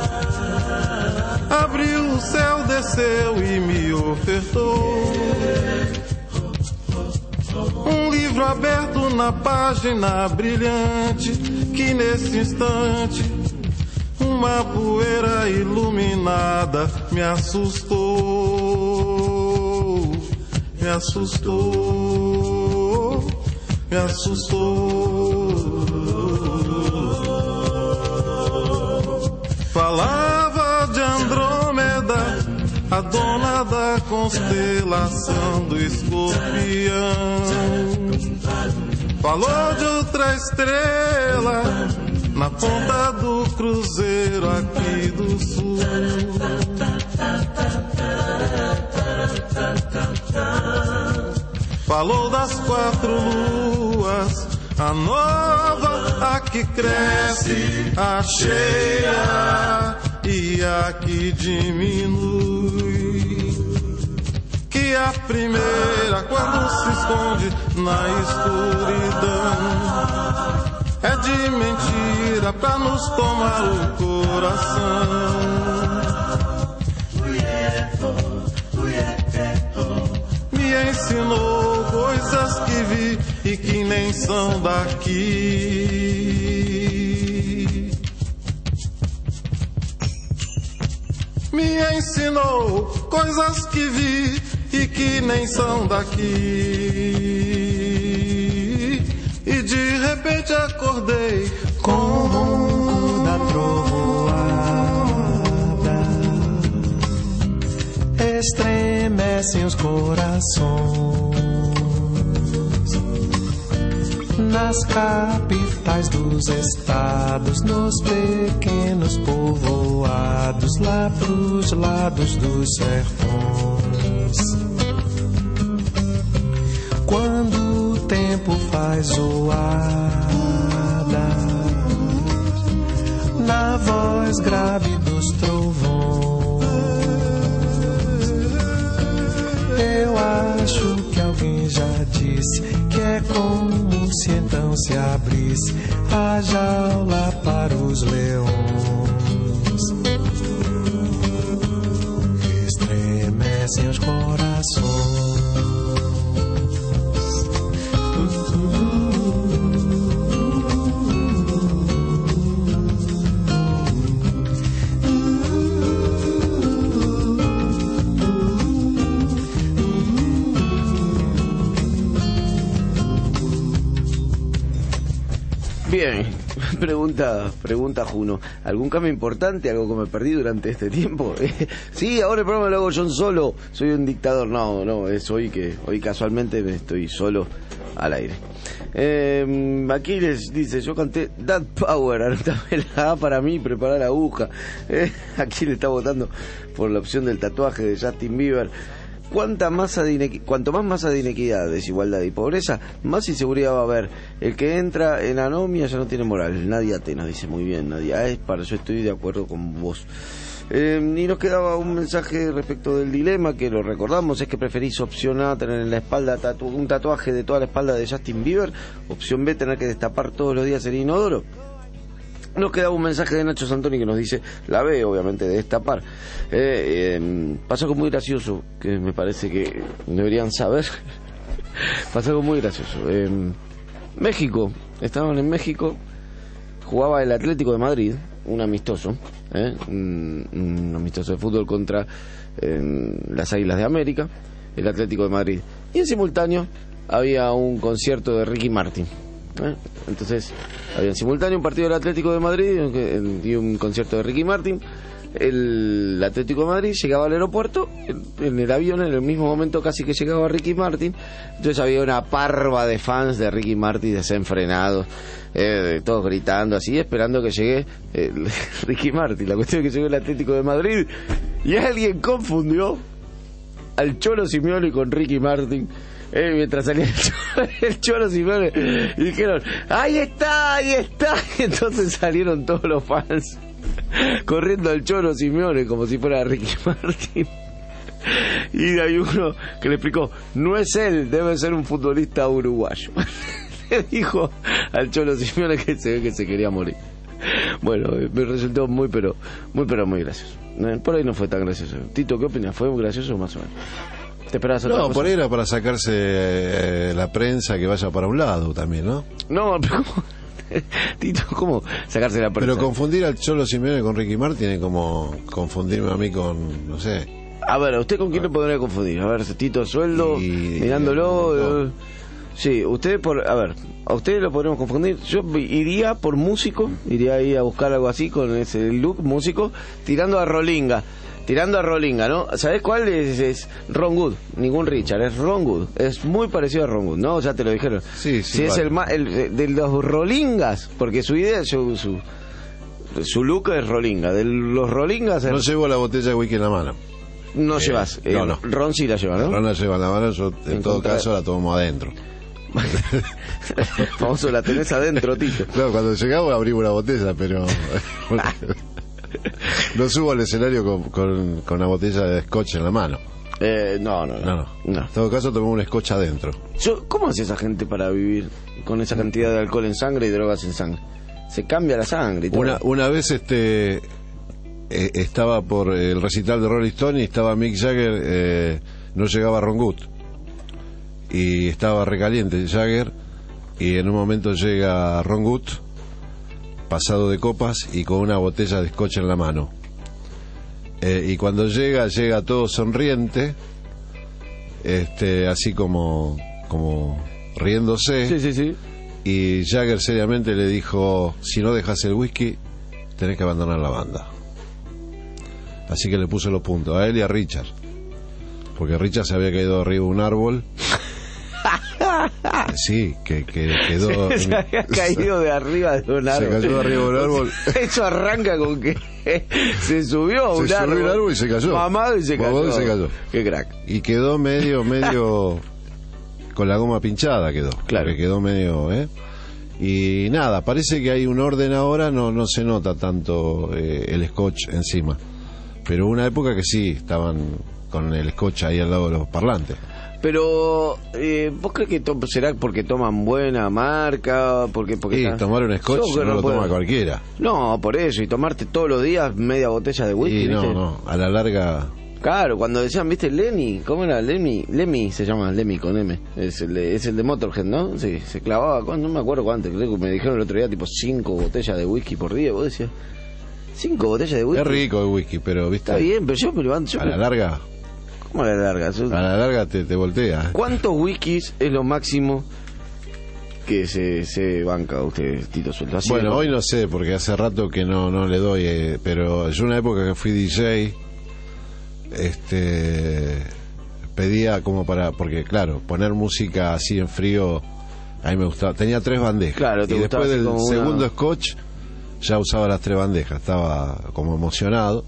abriu o céu, desceu e me ofertou um livro aberto na página brilhante, que nesse instante uma poeira iluminada me assustou. Me assustou, me assustou. Falava de Andrômeda, a dona da constelação do Escorpião. Falou de outra estrela na ponta do cruzeiro aqui do sul. Falou das 4 luas, a nova, a que cresce, a cheia e a que diminui. Que a primeira, quando se esconde na escuridão, é de mentira pra nos tomar o coração. Me ensinou coisas que vi e que nem são daqui. Me ensinou coisas que vi e que nem são daqui. E de repente acordei com o ronco da trovoada. Estremecem os corações nas capitais dos estados, nos pequenos povoados, lá pros lados dos sertões. Quando o tempo faz zoada, na voz grave dos trovões, eu acho que alguém já disse que é como se então se abrisse a jaula para os leões. Estremecem os corações. Bien, pregunta Juno. ¿Algún cambio importante? ¿Algo que me perdí durante este tiempo? Sí, ahora el programa lo hago yo solo. Soy un dictador. No, es hoy casualmente me estoy solo al aire. Aquí les dice, yo canté That Power, anotame la A para mí, preparar la aguja. Aquí le está votando por la opción del tatuaje de Justin Bieber. Cuanto más masa de inequidad, desigualdad y pobreza, más inseguridad va a haber. El que entra en anomia ya no tiene moral. Nadia T nos dice, muy bien, Nadia, yo estoy de acuerdo con vos. Y nos quedaba un mensaje respecto del dilema, que lo recordamos, es que preferís opción A, tener en la espalda un tatuaje de toda la espalda de Justin Bieber, opción B, tener que destapar todos los días el inodoro. nos quedaba un mensaje de Nacho Santoni que nos dice, la B, obviamente, de destapar. Pasó algo muy gracioso, que me parece que deberían saber. Pasó algo muy gracioso. México, estaban en México, jugaba el Atlético de Madrid, un amistoso, un amistoso de fútbol contra las Águilas de América, el Atlético de Madrid. Y en simultáneo había un concierto de Ricky Martin. Entonces había en simultáneo un partido del Atlético de Madrid y un concierto de Ricky Martin. El Atlético de Madrid llegaba al aeropuerto en el avión, en el mismo momento casi que llegaba Ricky Martin. Entonces había una parva de fans de Ricky Martin desenfrenados, todos gritando así, esperando que llegue Ricky Martin. La cuestión es que llegó el Atlético de Madrid y alguien confundió al Cholo Simeone con Ricky Martin. Mientras salía el Cholo Simeone, y dijeron, ahí está, y entonces salieron todos los fans corriendo al Cholo Simeone como si fuera Ricky Martin. Y hay uno que le explicó, no es él, debe ser un futbolista uruguayo. Le dijo al Cholo Simeone que se ve que se quería morir. Bueno, me resultó muy gracioso. Por ahí no fue tan gracioso. Tito, ¿qué opinas? ¿Fue muy gracioso o más o menos? ¿Te esperabas otra cosa? Por ahí era para sacarse la prensa que vaya para un lado también, ¿no? No, pero ¿cómo? Tito, ¿cómo sacarse la prensa? Pero confundir al Cholo Simeone con Ricky Martin es como confundirme a mí con, no sé. A ver, ¿a usted con quién lo podría confundir? A ver, Tito Sueldo, mirándolo. Sí, a usted lo podríamos confundir. Yo iría por músico, iría ahí a buscar algo así con ese look músico, tirando a Rolinga, ¿no? ¿Sabés cuál es? Ron Wood, ningún Richard, es Ron Wood. Es muy parecido a Ron Wood, ¿no? Ya te lo dijeron. Sí, es el de los Rolingas, porque su idea, su look es Rolinga. De los Rolingas... No llevo la botella de whisky en la mano. No llevas. No. Ron sí la lleva, ¿no? Ron la lleva en la mano, yo en todo caso la tomo adentro. Famoso, la tenés adentro, Tito. Claro, cuando llegamos abrimos una botella, pero... No subo al escenario con una botella de scotch en la mano. No. En todo caso tomé un scotch adentro. ¿Cómo hace esa gente para vivir con esa cantidad de alcohol en sangre y drogas en sangre? Se cambia la sangre y todo. Una vez estaba por el recital de Rolling Stone y estaba Mick Jagger, no llegaba Ron Wood y estaba recaliente Jagger, y en un momento llega Ron Wood pasado de copas y con una botella de scotch en la mano, y cuando llega todo sonriente, así como riéndose. Sí. Y Jagger seriamente le dijo, si no dejas el whisky tenés que abandonar la banda. Así que le puso los puntos a él y a Richard, porque Richard se había caído arriba de un árbol. Sí, que quedó... Se había caído de arriba de un árbol. Se cayó de arriba de un árbol. Eso arranca con que se subió a un árbol. Se subió el árbol y se cayó. Mamado y se cayó. Qué crack. Y quedó medio con la goma pinchada quedó. Claro. Quedó medio... Y nada, parece que hay un orden ahora, no se nota tanto el scotch encima. Pero una época que sí, estaban con el scotch ahí al lado de los parlantes. Pero, ¿vos crees que será porque toman buena marca? Sí, tomar un scotch no lo toma cualquiera. No, por eso, y tomarte todos los días media botella de whisky. Sí, no, a la larga... Claro, cuando decían, ¿viste? Lemmy, ¿cómo era? Lemmy se llama, Lemmy con M. Es el de Motorhead, ¿no? Sí, se clavaba, no me acuerdo cuánto, creo que me dijeron el otro día, tipo 5 botellas de whisky por día. Vos decías, 5 botellas de whisky. Es rico el whisky, pero, ¿viste? Está bien, pero yo me levanto... a la larga... ¿Cómo a la larga? A la larga te voltea. ¿Cuántos whiskies es lo máximo que se banca usted, Tito Sueldo? Así bueno, hoy no sé, porque hace rato que no le doy, pero yo una época que fui DJ, pedía como porque claro, poner música así en frío, a mí me gustaba. Tenía 3 bandejas. Claro, y después del segundo scotch ya usaba las 3 bandejas, estaba como emocionado.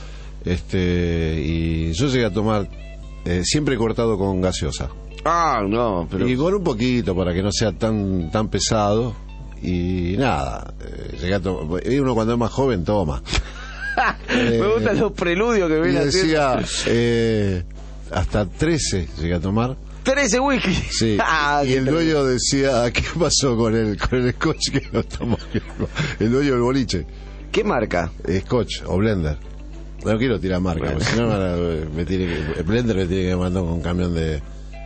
Y yo llegué a tomar siempre cortado con gaseosa. No, pero... Y con un poquito para que no sea tan pesado. Y nada, llegué a tomar. Uno cuando es más joven toma. Me gustan los preludios que viene haciendo. Decía, hasta 13 llegué a tomar. 13 whisky. Sí. Y el dueño decía, ¿qué pasó con el scotch que no tomó? El dueño del boliche. ¿Qué marca? Scotch o Blender. No quiero tirar marca, porque si no el Blender me tiene que mandar con un camión de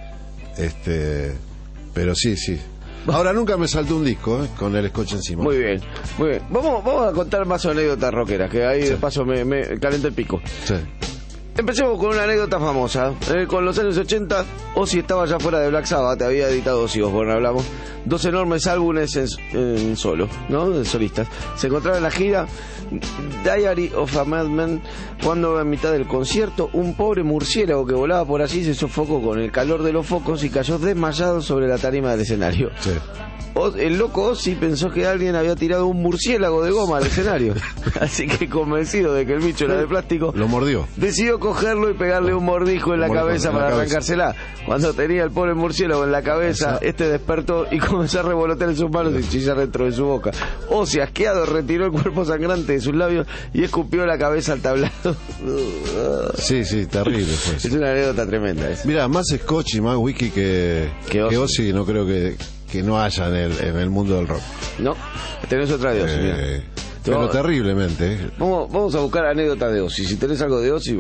pero sí. Ahora nunca me saltó un disco con el scotch encima. Muy bien. Vamos a contar más anécdotas rockeras, que ahí de paso me calienta el pico. Sí. Empecemos con una anécdota famosa. Con los años 80, Ozzy estaba ya fuera de Black Sabbath, había editado Ozzy Osbourne, hablamos. 2 enormes álbumes en solo, ¿no? De solistas. Se encontraba en la gira Diary of a Madman, cuando en mitad del concierto un pobre murciélago que volaba por allí se sofocó con el calor de los focos y cayó desmayado sobre la tarima del escenario. Sí. El loco Ozzy pensó que alguien había tirado un murciélago de goma al escenario. Así que, convencido de que el bicho era de plástico, lo mordió. Decidió cogerlo y pegarle un mordijo en la cabeza para arrancársela. Cuando tenía el pobre murciélago en la cabeza, despertó y comenzó a revolotear en sus manos y chillar dentro de su boca. Ozzy, asqueado, retiró el cuerpo sangrante de sus labios y escupió la cabeza al tablado. Sí, terrible fue. Es una anécdota tremenda esa. Mira, más scotch y más whisky que Ozzy no creo que no haya en el mundo del rock. No, tenés otra de Ozzy, mira. Pero terriblemente. Vamos a buscar anécdotas de Ozzy. Si tenés algo de Ozzy,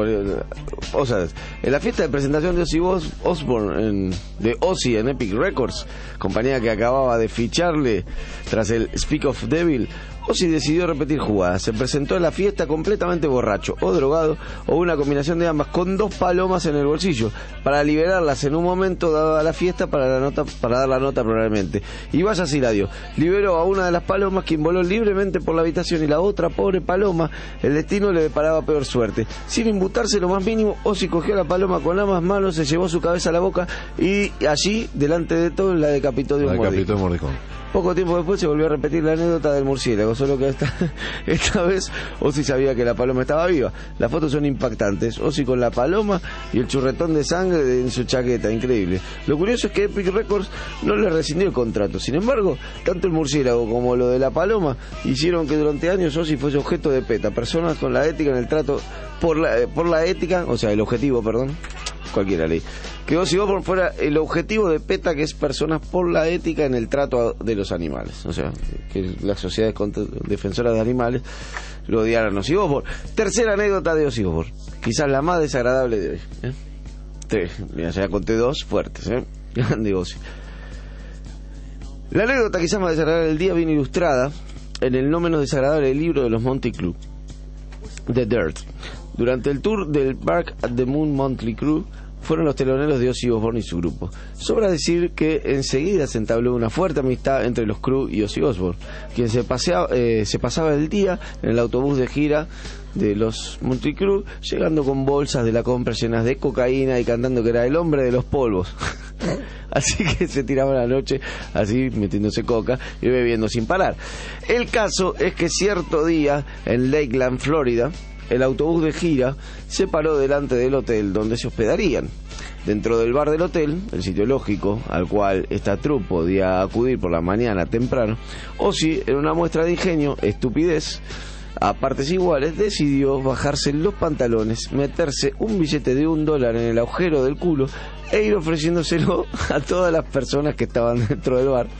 o sea, en la fiesta de presentación de Ozzy Osbourne de Ozzy en Epic Records, compañía que acababa de ficharle tras el Speak of Devil, Ozzy decidió repetir jugadas. Se presentó en la fiesta completamente borracho o drogado o una combinación de ambas, con 2 palomas en el bolsillo para liberarlas en un momento dado a la fiesta para dar la nota probablemente. Y vaya si la dio. Liberó a una de las palomas, quien voló libremente por la habitación, y la otra pobre paloma, el destino le deparaba peor suerte. Sin imputarse lo más mínimo, Ozzy cogió a la paloma con ambas manos, se llevó su cabeza a la boca y allí, delante de todos, la decapitó de un mordiscón. Poco tiempo después se volvió a repetir la anécdota del murciélago, solo que esta vez Ozzy sabía que la paloma estaba viva. Las fotos son impactantes. Ozzy con la paloma y el churretón de sangre en su chaqueta, increíble. Lo curioso es que Epic Records no le rescindió el contrato. Sin embargo, tanto el murciélago como lo de la paloma hicieron que durante años Ozzy fuese objeto de PETA. Personas con la ética en el trato, por la ética, o sea, el objetivo, cualquiera ley, que Ozzy Osbourne fuera el objetivo de PETA, que es personas por la ética en el trato de los animales. O sea, que las sociedades defensoras de animales lo odiaran a Ozzy Osbourne. Tercera anécdota de Ozzy Osbourne, quizás la más desagradable de hoy. Mira, ya conté 2 fuertes, grande Ozzy. La anécdota quizás más desagradable del día viene ilustrada en el no menos desagradable libro de los Monty Crew, The Dirt. Durante el tour del Bark at the Moon Monthly Crew, fueron los teloneros de Ozzy Osbourne y su grupo. Sobra decir que enseguida se entabló una fuerte amistad entre los Crew y Ozzy Osbourne, quien se pasaba el día en el autobús de gira de los Monty Crew, llegando con bolsas de la compra llenas de cocaína y cantando que era el hombre de los polvos. Así que se tiraba la noche así, metiéndose coca y bebiendo sin parar. El caso es que cierto día en Lakeland, Florida, el autobús de gira se paró delante del hotel donde se hospedarían. Dentro del bar del hotel, el sitio lógico al cual esta troupe podía acudir por la mañana temprano, Ozzy, en una muestra de ingenio, estupidez, a partes iguales, decidió bajarse los pantalones, meterse un billete de $1 en el agujero del culo e ir ofreciéndoselo a todas las personas que estaban dentro del bar.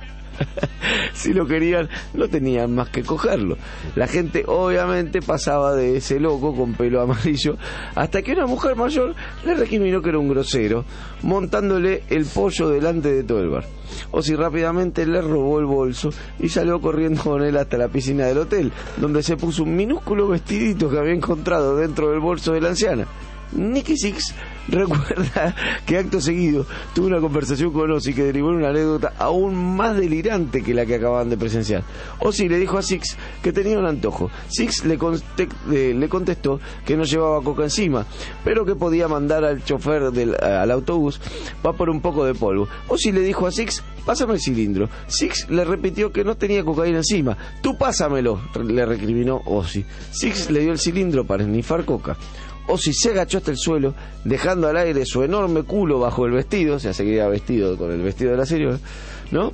Si lo querían, no tenían más que cogerlo. La gente obviamente pasaba de ese loco con pelo amarillo, hasta que una mujer mayor le recriminó que era un grosero, montándole el pollo delante de todo el bar. Ozzy rápidamente le robó el bolso y salió corriendo con él hasta la piscina del hotel, donde se puso un minúsculo vestidito que había encontrado dentro del bolso de la anciana. Nicky Sixx recuerda que acto seguido tuvo una conversación con Ozzy que derivó en una anécdota aún más delirante que la que acababan de presenciar. Ozzy le dijo a Sixx que tenía un antojo. Sixx le contestó que no llevaba coca encima, pero que podía mandar al chofer al autobús para por un poco de polvo. Ozzy le dijo a Sixx: pásame el cilindro. Sixx le repitió que no tenía cocaína encima. Tú pásamelo, le recriminó Ozzy. Sixx le dio el cilindro para esnifar coca. Ozzy se agachó hasta el suelo, dejando al aire su enorme culo bajo el vestido, o sea, seguía vestido con el vestido de la serie, ¿no?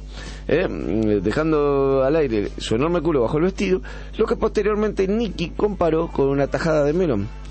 Dejando al aire su enorme culo bajo el vestido, lo que posteriormente Nicky comparó con una tajada de melón.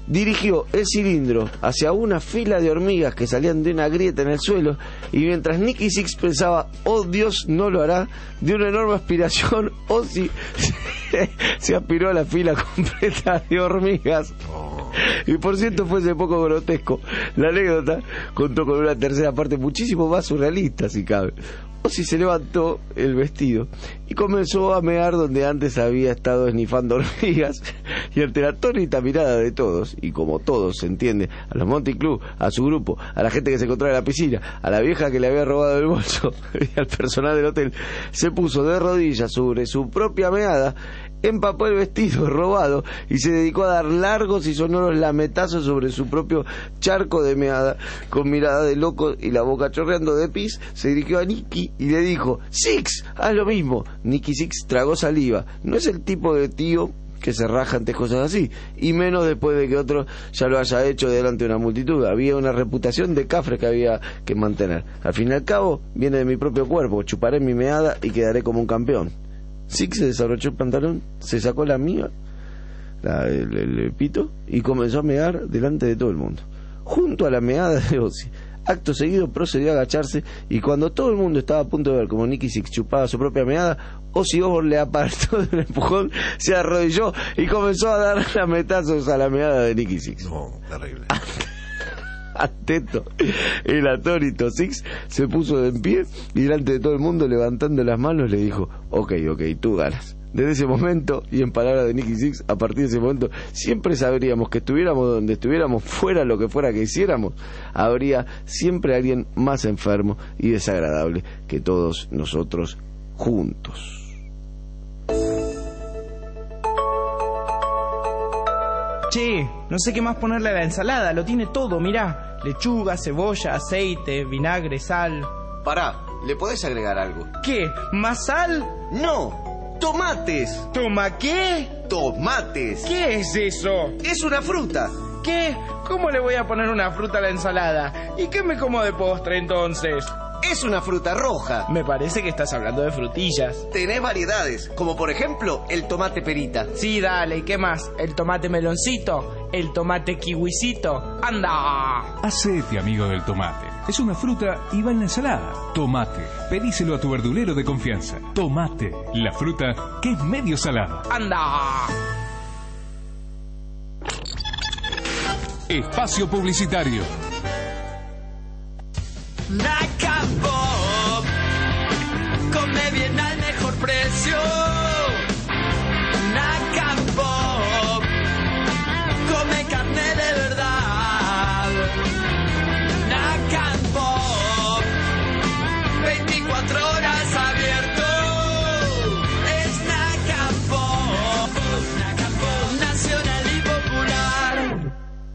dirigió el cilindro hacia una fila de hormigas que salían de una grieta en el suelo, y mientras Nicky Six pensaba, oh Dios, no lo hará, de una enorme aspiración, Ozzy se aspiró a la fila completa de hormigas. Y por cierto, fuese poco grotesco, la anécdota contó con una tercera parte muchísimo más surrealista, si cabe. Ozzy se levantó el vestido y comenzó a mear donde antes había estado esnifando hormigas, y ante la atónita mirada de todos, y como todos se entiende, a los Monty Club, a su grupo, a la gente que se encontraba en la piscina, a la vieja que le había robado el bolso y al personal del hotel, se puso de rodillas sobre su propia meada, empapó el vestido robado y se dedicó a dar largos y sonoros lametazos sobre su propio charco de meada. Con mirada de loco y la boca chorreando de pis, se dirigió a Nicky y le dijo, Six, haz lo mismo. Nicky Six tragó saliva. No es el tipo de tío que se raja ante cosas así, y menos después de que otro ya lo haya hecho delante de una multitud. Había una reputación de cafre que había que mantener. Al fin y al cabo, viene de mi propio cuerpo, chuparé mi meada y quedaré como un campeón. Six se desabrochó el pantalón, se sacó la miga, el pito, y comenzó a mear delante de todo el mundo, junto a la meada de Ozzy. Acto seguido procedió a agacharse, y cuando todo el mundo estaba a punto de ver como Nicky Six chupaba su propia meada, Ozzy Osbourne le apartó de un empujón, se arrodilló y comenzó a dar lametazos a la meada de Nicky Six. No, terrible. Atento, el atónito Six se puso en pie y delante de todo el mundo, levantando las manos, le dijo, ok, tú ganas. Desde ese momento, y en palabras de Nicky Six, a partir de ese momento siempre sabríamos que estuviéramos donde estuviéramos, fuera lo que fuera que hiciéramos, habría siempre alguien más enfermo y desagradable que todos nosotros juntos. Che, no sé qué más ponerle a la ensalada, lo tiene todo, mirá. Lechuga, cebolla, aceite, vinagre, sal. Pará, ¿le podés agregar algo? ¿Qué? ¿Más sal? ¡No! ¡Tomates! ¿Toma qué? ¡Tomates! ¿Qué es eso? ¡Es una fruta! ¿Qué? ¿Cómo le voy a poner una fruta a la ensalada? ¿Y qué me como de postre entonces? Es una fruta roja. Me parece que estás hablando de frutillas. Tenés variedades, como por ejemplo el tomate perita. Sí, dale, ¿y qué más? ¿El tomate meloncito? ¿El tomate kiwisito? ¡Anda! Hacete amigo del tomate. Es una fruta y va en la ensalada. Tomate. Pedíselo a tu verdulero de confianza. Tomate, la fruta que es medio salada. ¡Anda! Espacio publicitario. Naca Pop, come bien al mejor precio. Naca Pop, come carne de verdad. Naca Pop, 24 horas abierto. Es Naca Pop, nacional y popular.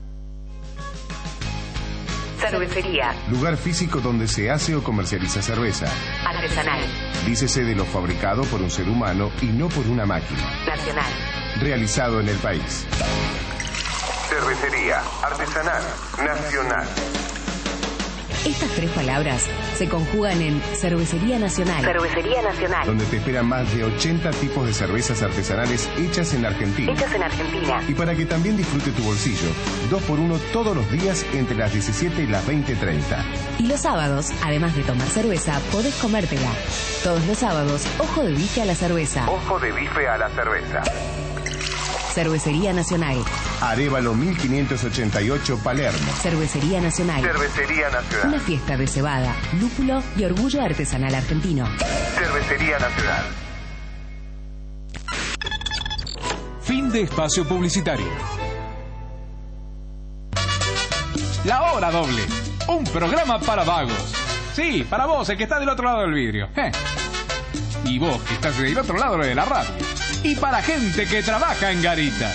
Cervecería. Lugar físico donde se hace o comercializa cerveza. Artesanal. Dícese de lo fabricado por un ser humano y no por una máquina. Nacional. Realizado en el país. Cervecería. Artesanal. Nacional. Estas tres palabras se conjugan en Cervecería Nacional. Cervecería Nacional. Donde te esperan más de 80 tipos de cervezas artesanales hechas en Argentina. Hechas en Argentina. Y para que también disfrute tu bolsillo, 2x1 todos los días entre las 17 y las 20:30. Y los sábados, además de tomar cerveza, podés comértela. Todos los sábados, ojo de bife a la cerveza. Ojo de bife a la cerveza. Cervecería Nacional. Arévalo 1588 Palermo. Cervecería Nacional. Cervecería Nacional. Una fiesta de cebada, lúpulo y orgullo artesanal argentino. Cervecería Nacional. Fin de espacio publicitario. La hora doble. Un programa para vagos. Sí, para vos, el que está del otro lado del vidrio. Y vos, que estás del otro lado de la radio. Y para gente que trabaja en garita.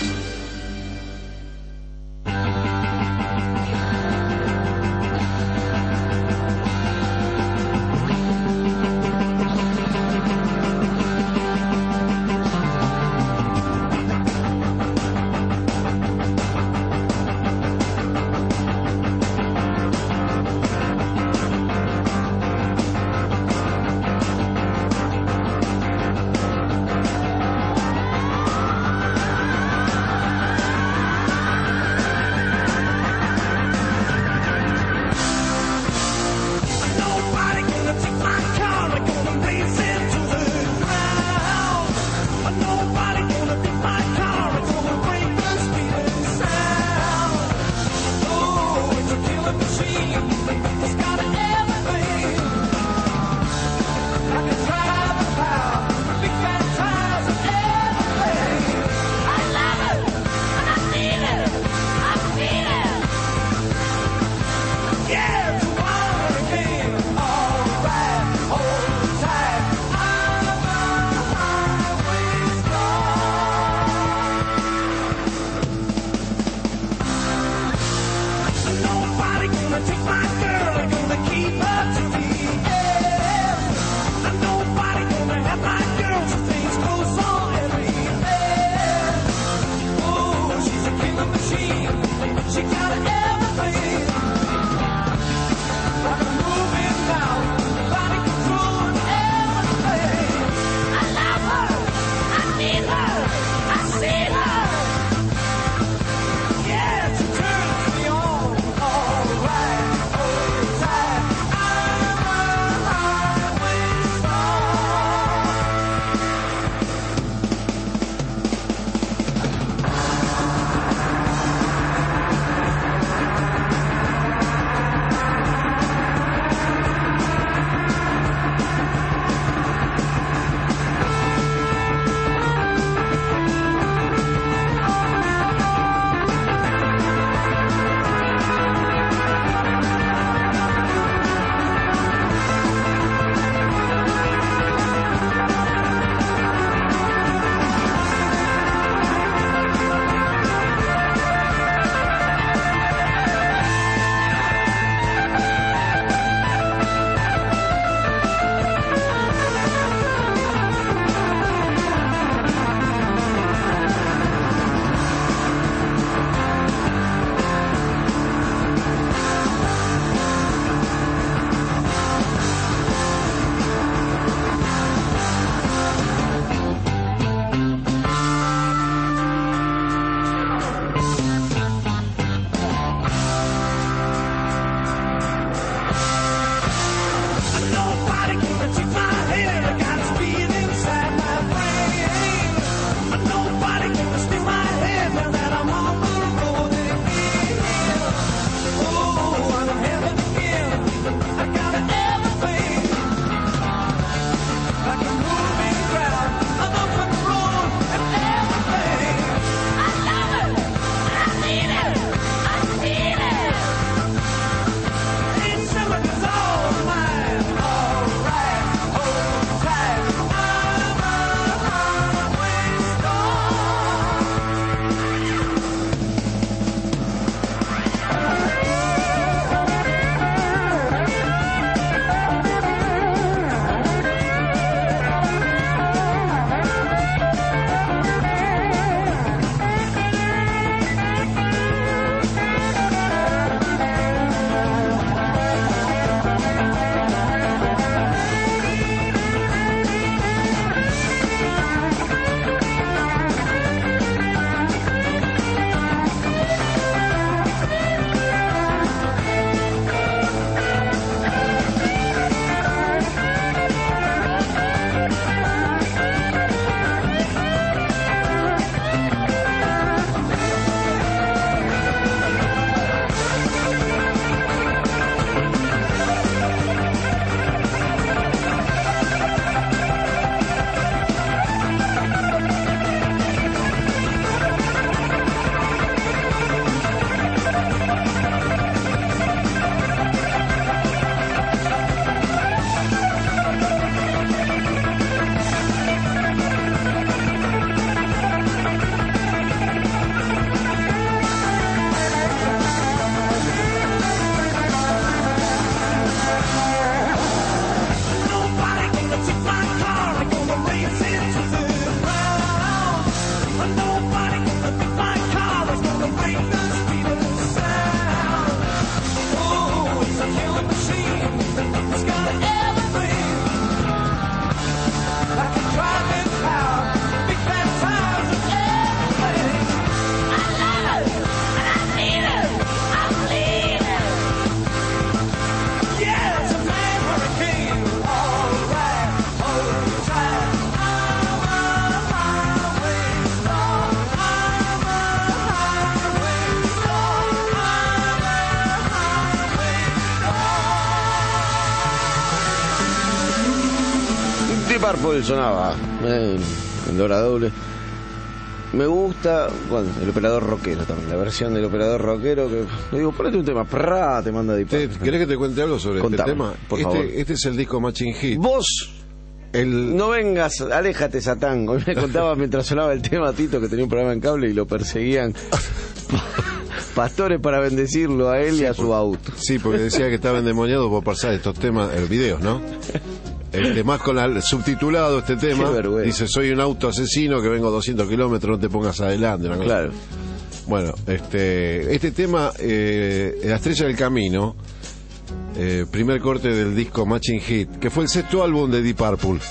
Deep Purple sonaba en hora doble. Me gusta, bueno, el operador rockero también, la versión del operador rockero que le digo, ponete un tema, te manda Deep Purple. ¿Querés que te cuente algo sobre este tema? Por favor. Este es el disco Matching Hit. Vos no vengas, aléjate, Satán. Hoy me contaba mientras sonaba el tema Tito que tenía un programa en cable y lo perseguían pastores para bendecirlo a él y a su auto. Sí, porque decía que estaba endemoniado por pasar estos temas, videos, ¿no? Más con el subtitulado este tema, dice: soy un auto asesino que vengo 200 kilómetros, no te pongas adelante. Una cosa. Claro. Bueno, este tema, La Estrella del Camino, primer corte del disco Matching Hit, que fue el sexto álbum de Deep Purple.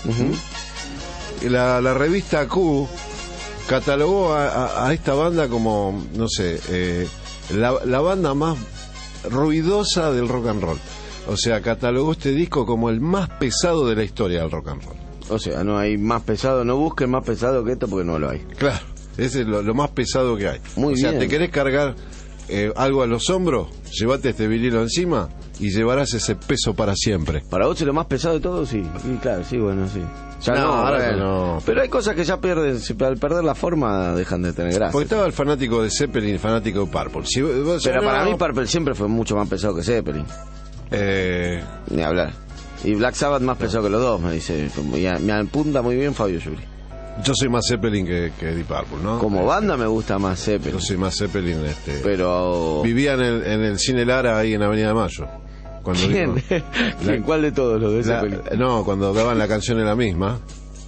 La revista Q catalogó a esta banda como, no sé, la banda más ruidosa del rock and roll. O sea, catalogó este disco como el más pesado de la historia del rock and roll. O sea, no hay más pesado, no busques más pesado que esto porque no lo hay. Claro, ese es lo más pesado que hay. Muy bien. O sea, ¿te querés cargar algo a los hombros? Llévate este vinilo encima y llevarás ese peso para siempre. Para vos es lo más pesado de todo, sí. Y claro, sí, bueno, sí. Ya ahora no. Pero hay cosas que ya pierden, al perder la forma dejan de tener gracia. Porque estaba el fanático de Zeppelin y el fanático de Purple. Pero para mí Purple siempre fue mucho más pesado que Zeppelin. Ni hablar. Y Black Sabbath más pesado que los dos, me dice. Me apunta muy bien Fabio Yuri. Yo soy más Zeppelin que Deep Purple, ¿no? Como banda me gusta más Zeppelin. Yo soy más Zeppelin. Pero vivía en el Cine Lara ahí en Avenida de Mayo. ¿Quién? ¿Cuál de todos los de Zeppelin? No, cuando daban la canción en la misma.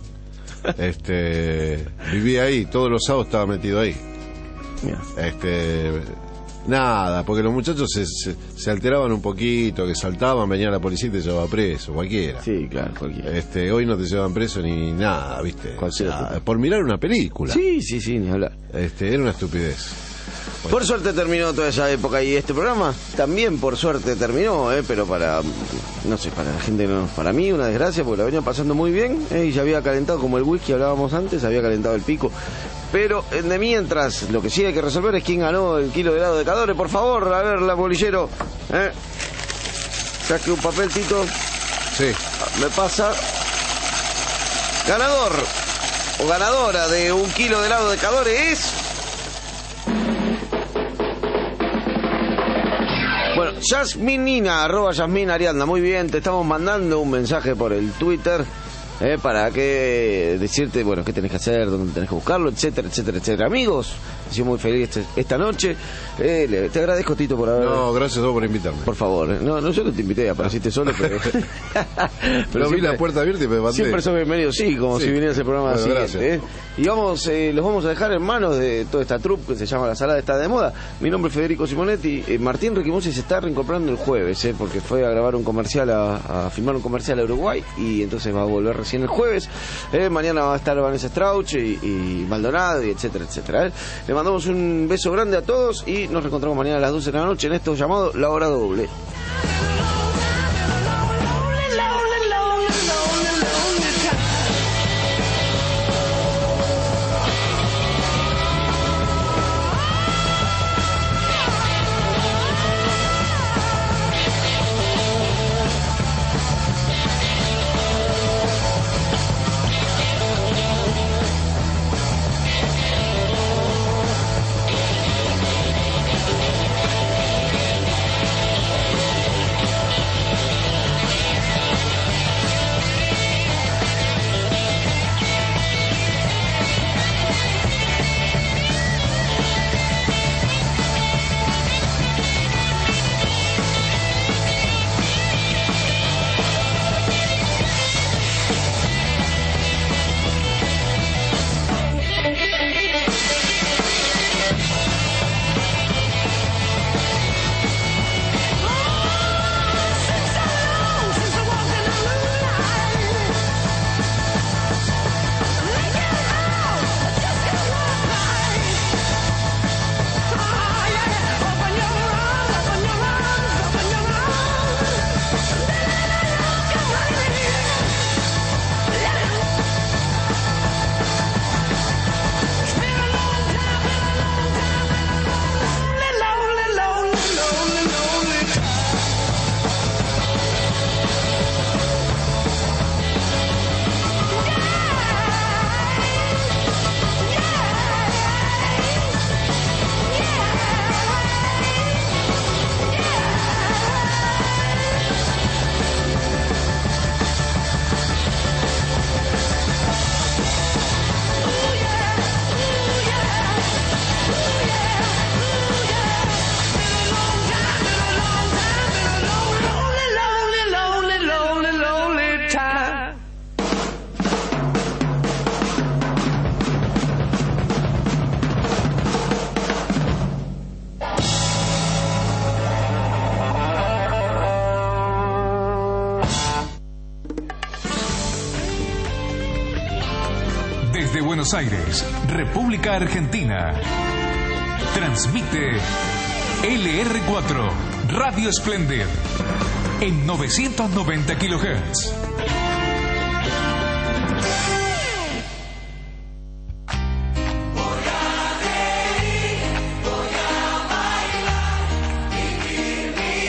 Vivía ahí, todos los sábados estaba metido ahí. Nada, porque los muchachos se alteraban un poquito, que saltaban, venía la policía y te llevaba preso, cualquiera. Sí, claro, cualquiera. Hoy no te llevan preso ni nada, ¿viste? Por mirar una película. Sí, ni hablar. Era una estupidez. Bueno. Por suerte terminó toda esa época y este programa también por suerte terminó, pero para, no sé, para la gente no, para mí una desgracia porque la venía pasando muy bien, y ya había calentado, como el whisky hablábamos antes, había calentado el pico. Pero de mientras, lo que sí hay que resolver es quién ganó el kilo de helado de Cadore. Por favor, a ver, la bolillero. Saque un papel, Tito. Sí. Me pasa. Ganador o ganadora de un kilo de helado de Cadore es... Bueno, Yasminina, @Yasmin Arianda. Muy bien, te estamos mandando un mensaje por el Twitter. Para que decirte, bueno, qué tenés que hacer, dónde tenés que buscarlo, etcétera, etcétera, etcétera. Amigos, he sido muy feliz esta noche. Te agradezco, Tito, por haber... No, gracias a vos por invitarme. Por favor. No, yo no te invité, apareciste solo, pero... pero vi la puerta abierta y me mandé. Siempre sos bienvenido, sí, como si vinieras el programa siguiente. Y los vamos a dejar en manos de toda esta troupe que se llama La Salada Está de Moda. Mi nombre es Federico Simonetti. Martín Requimosi se está reincorporando el jueves, porque fue a grabar un comercial, a filmar un comercial a Uruguay, y entonces va a volver recién el jueves. Mañana va a estar Vanessa Strauch y Maldonado, y etcétera, etcétera. Le mandamos un beso grande a todos y nos reencontramos mañana a las 12 de la noche en esto llamado La Hora Doble. Desde Buenos Aires, República Argentina. Transmite LR4 Radio Splendid en 990 kHz.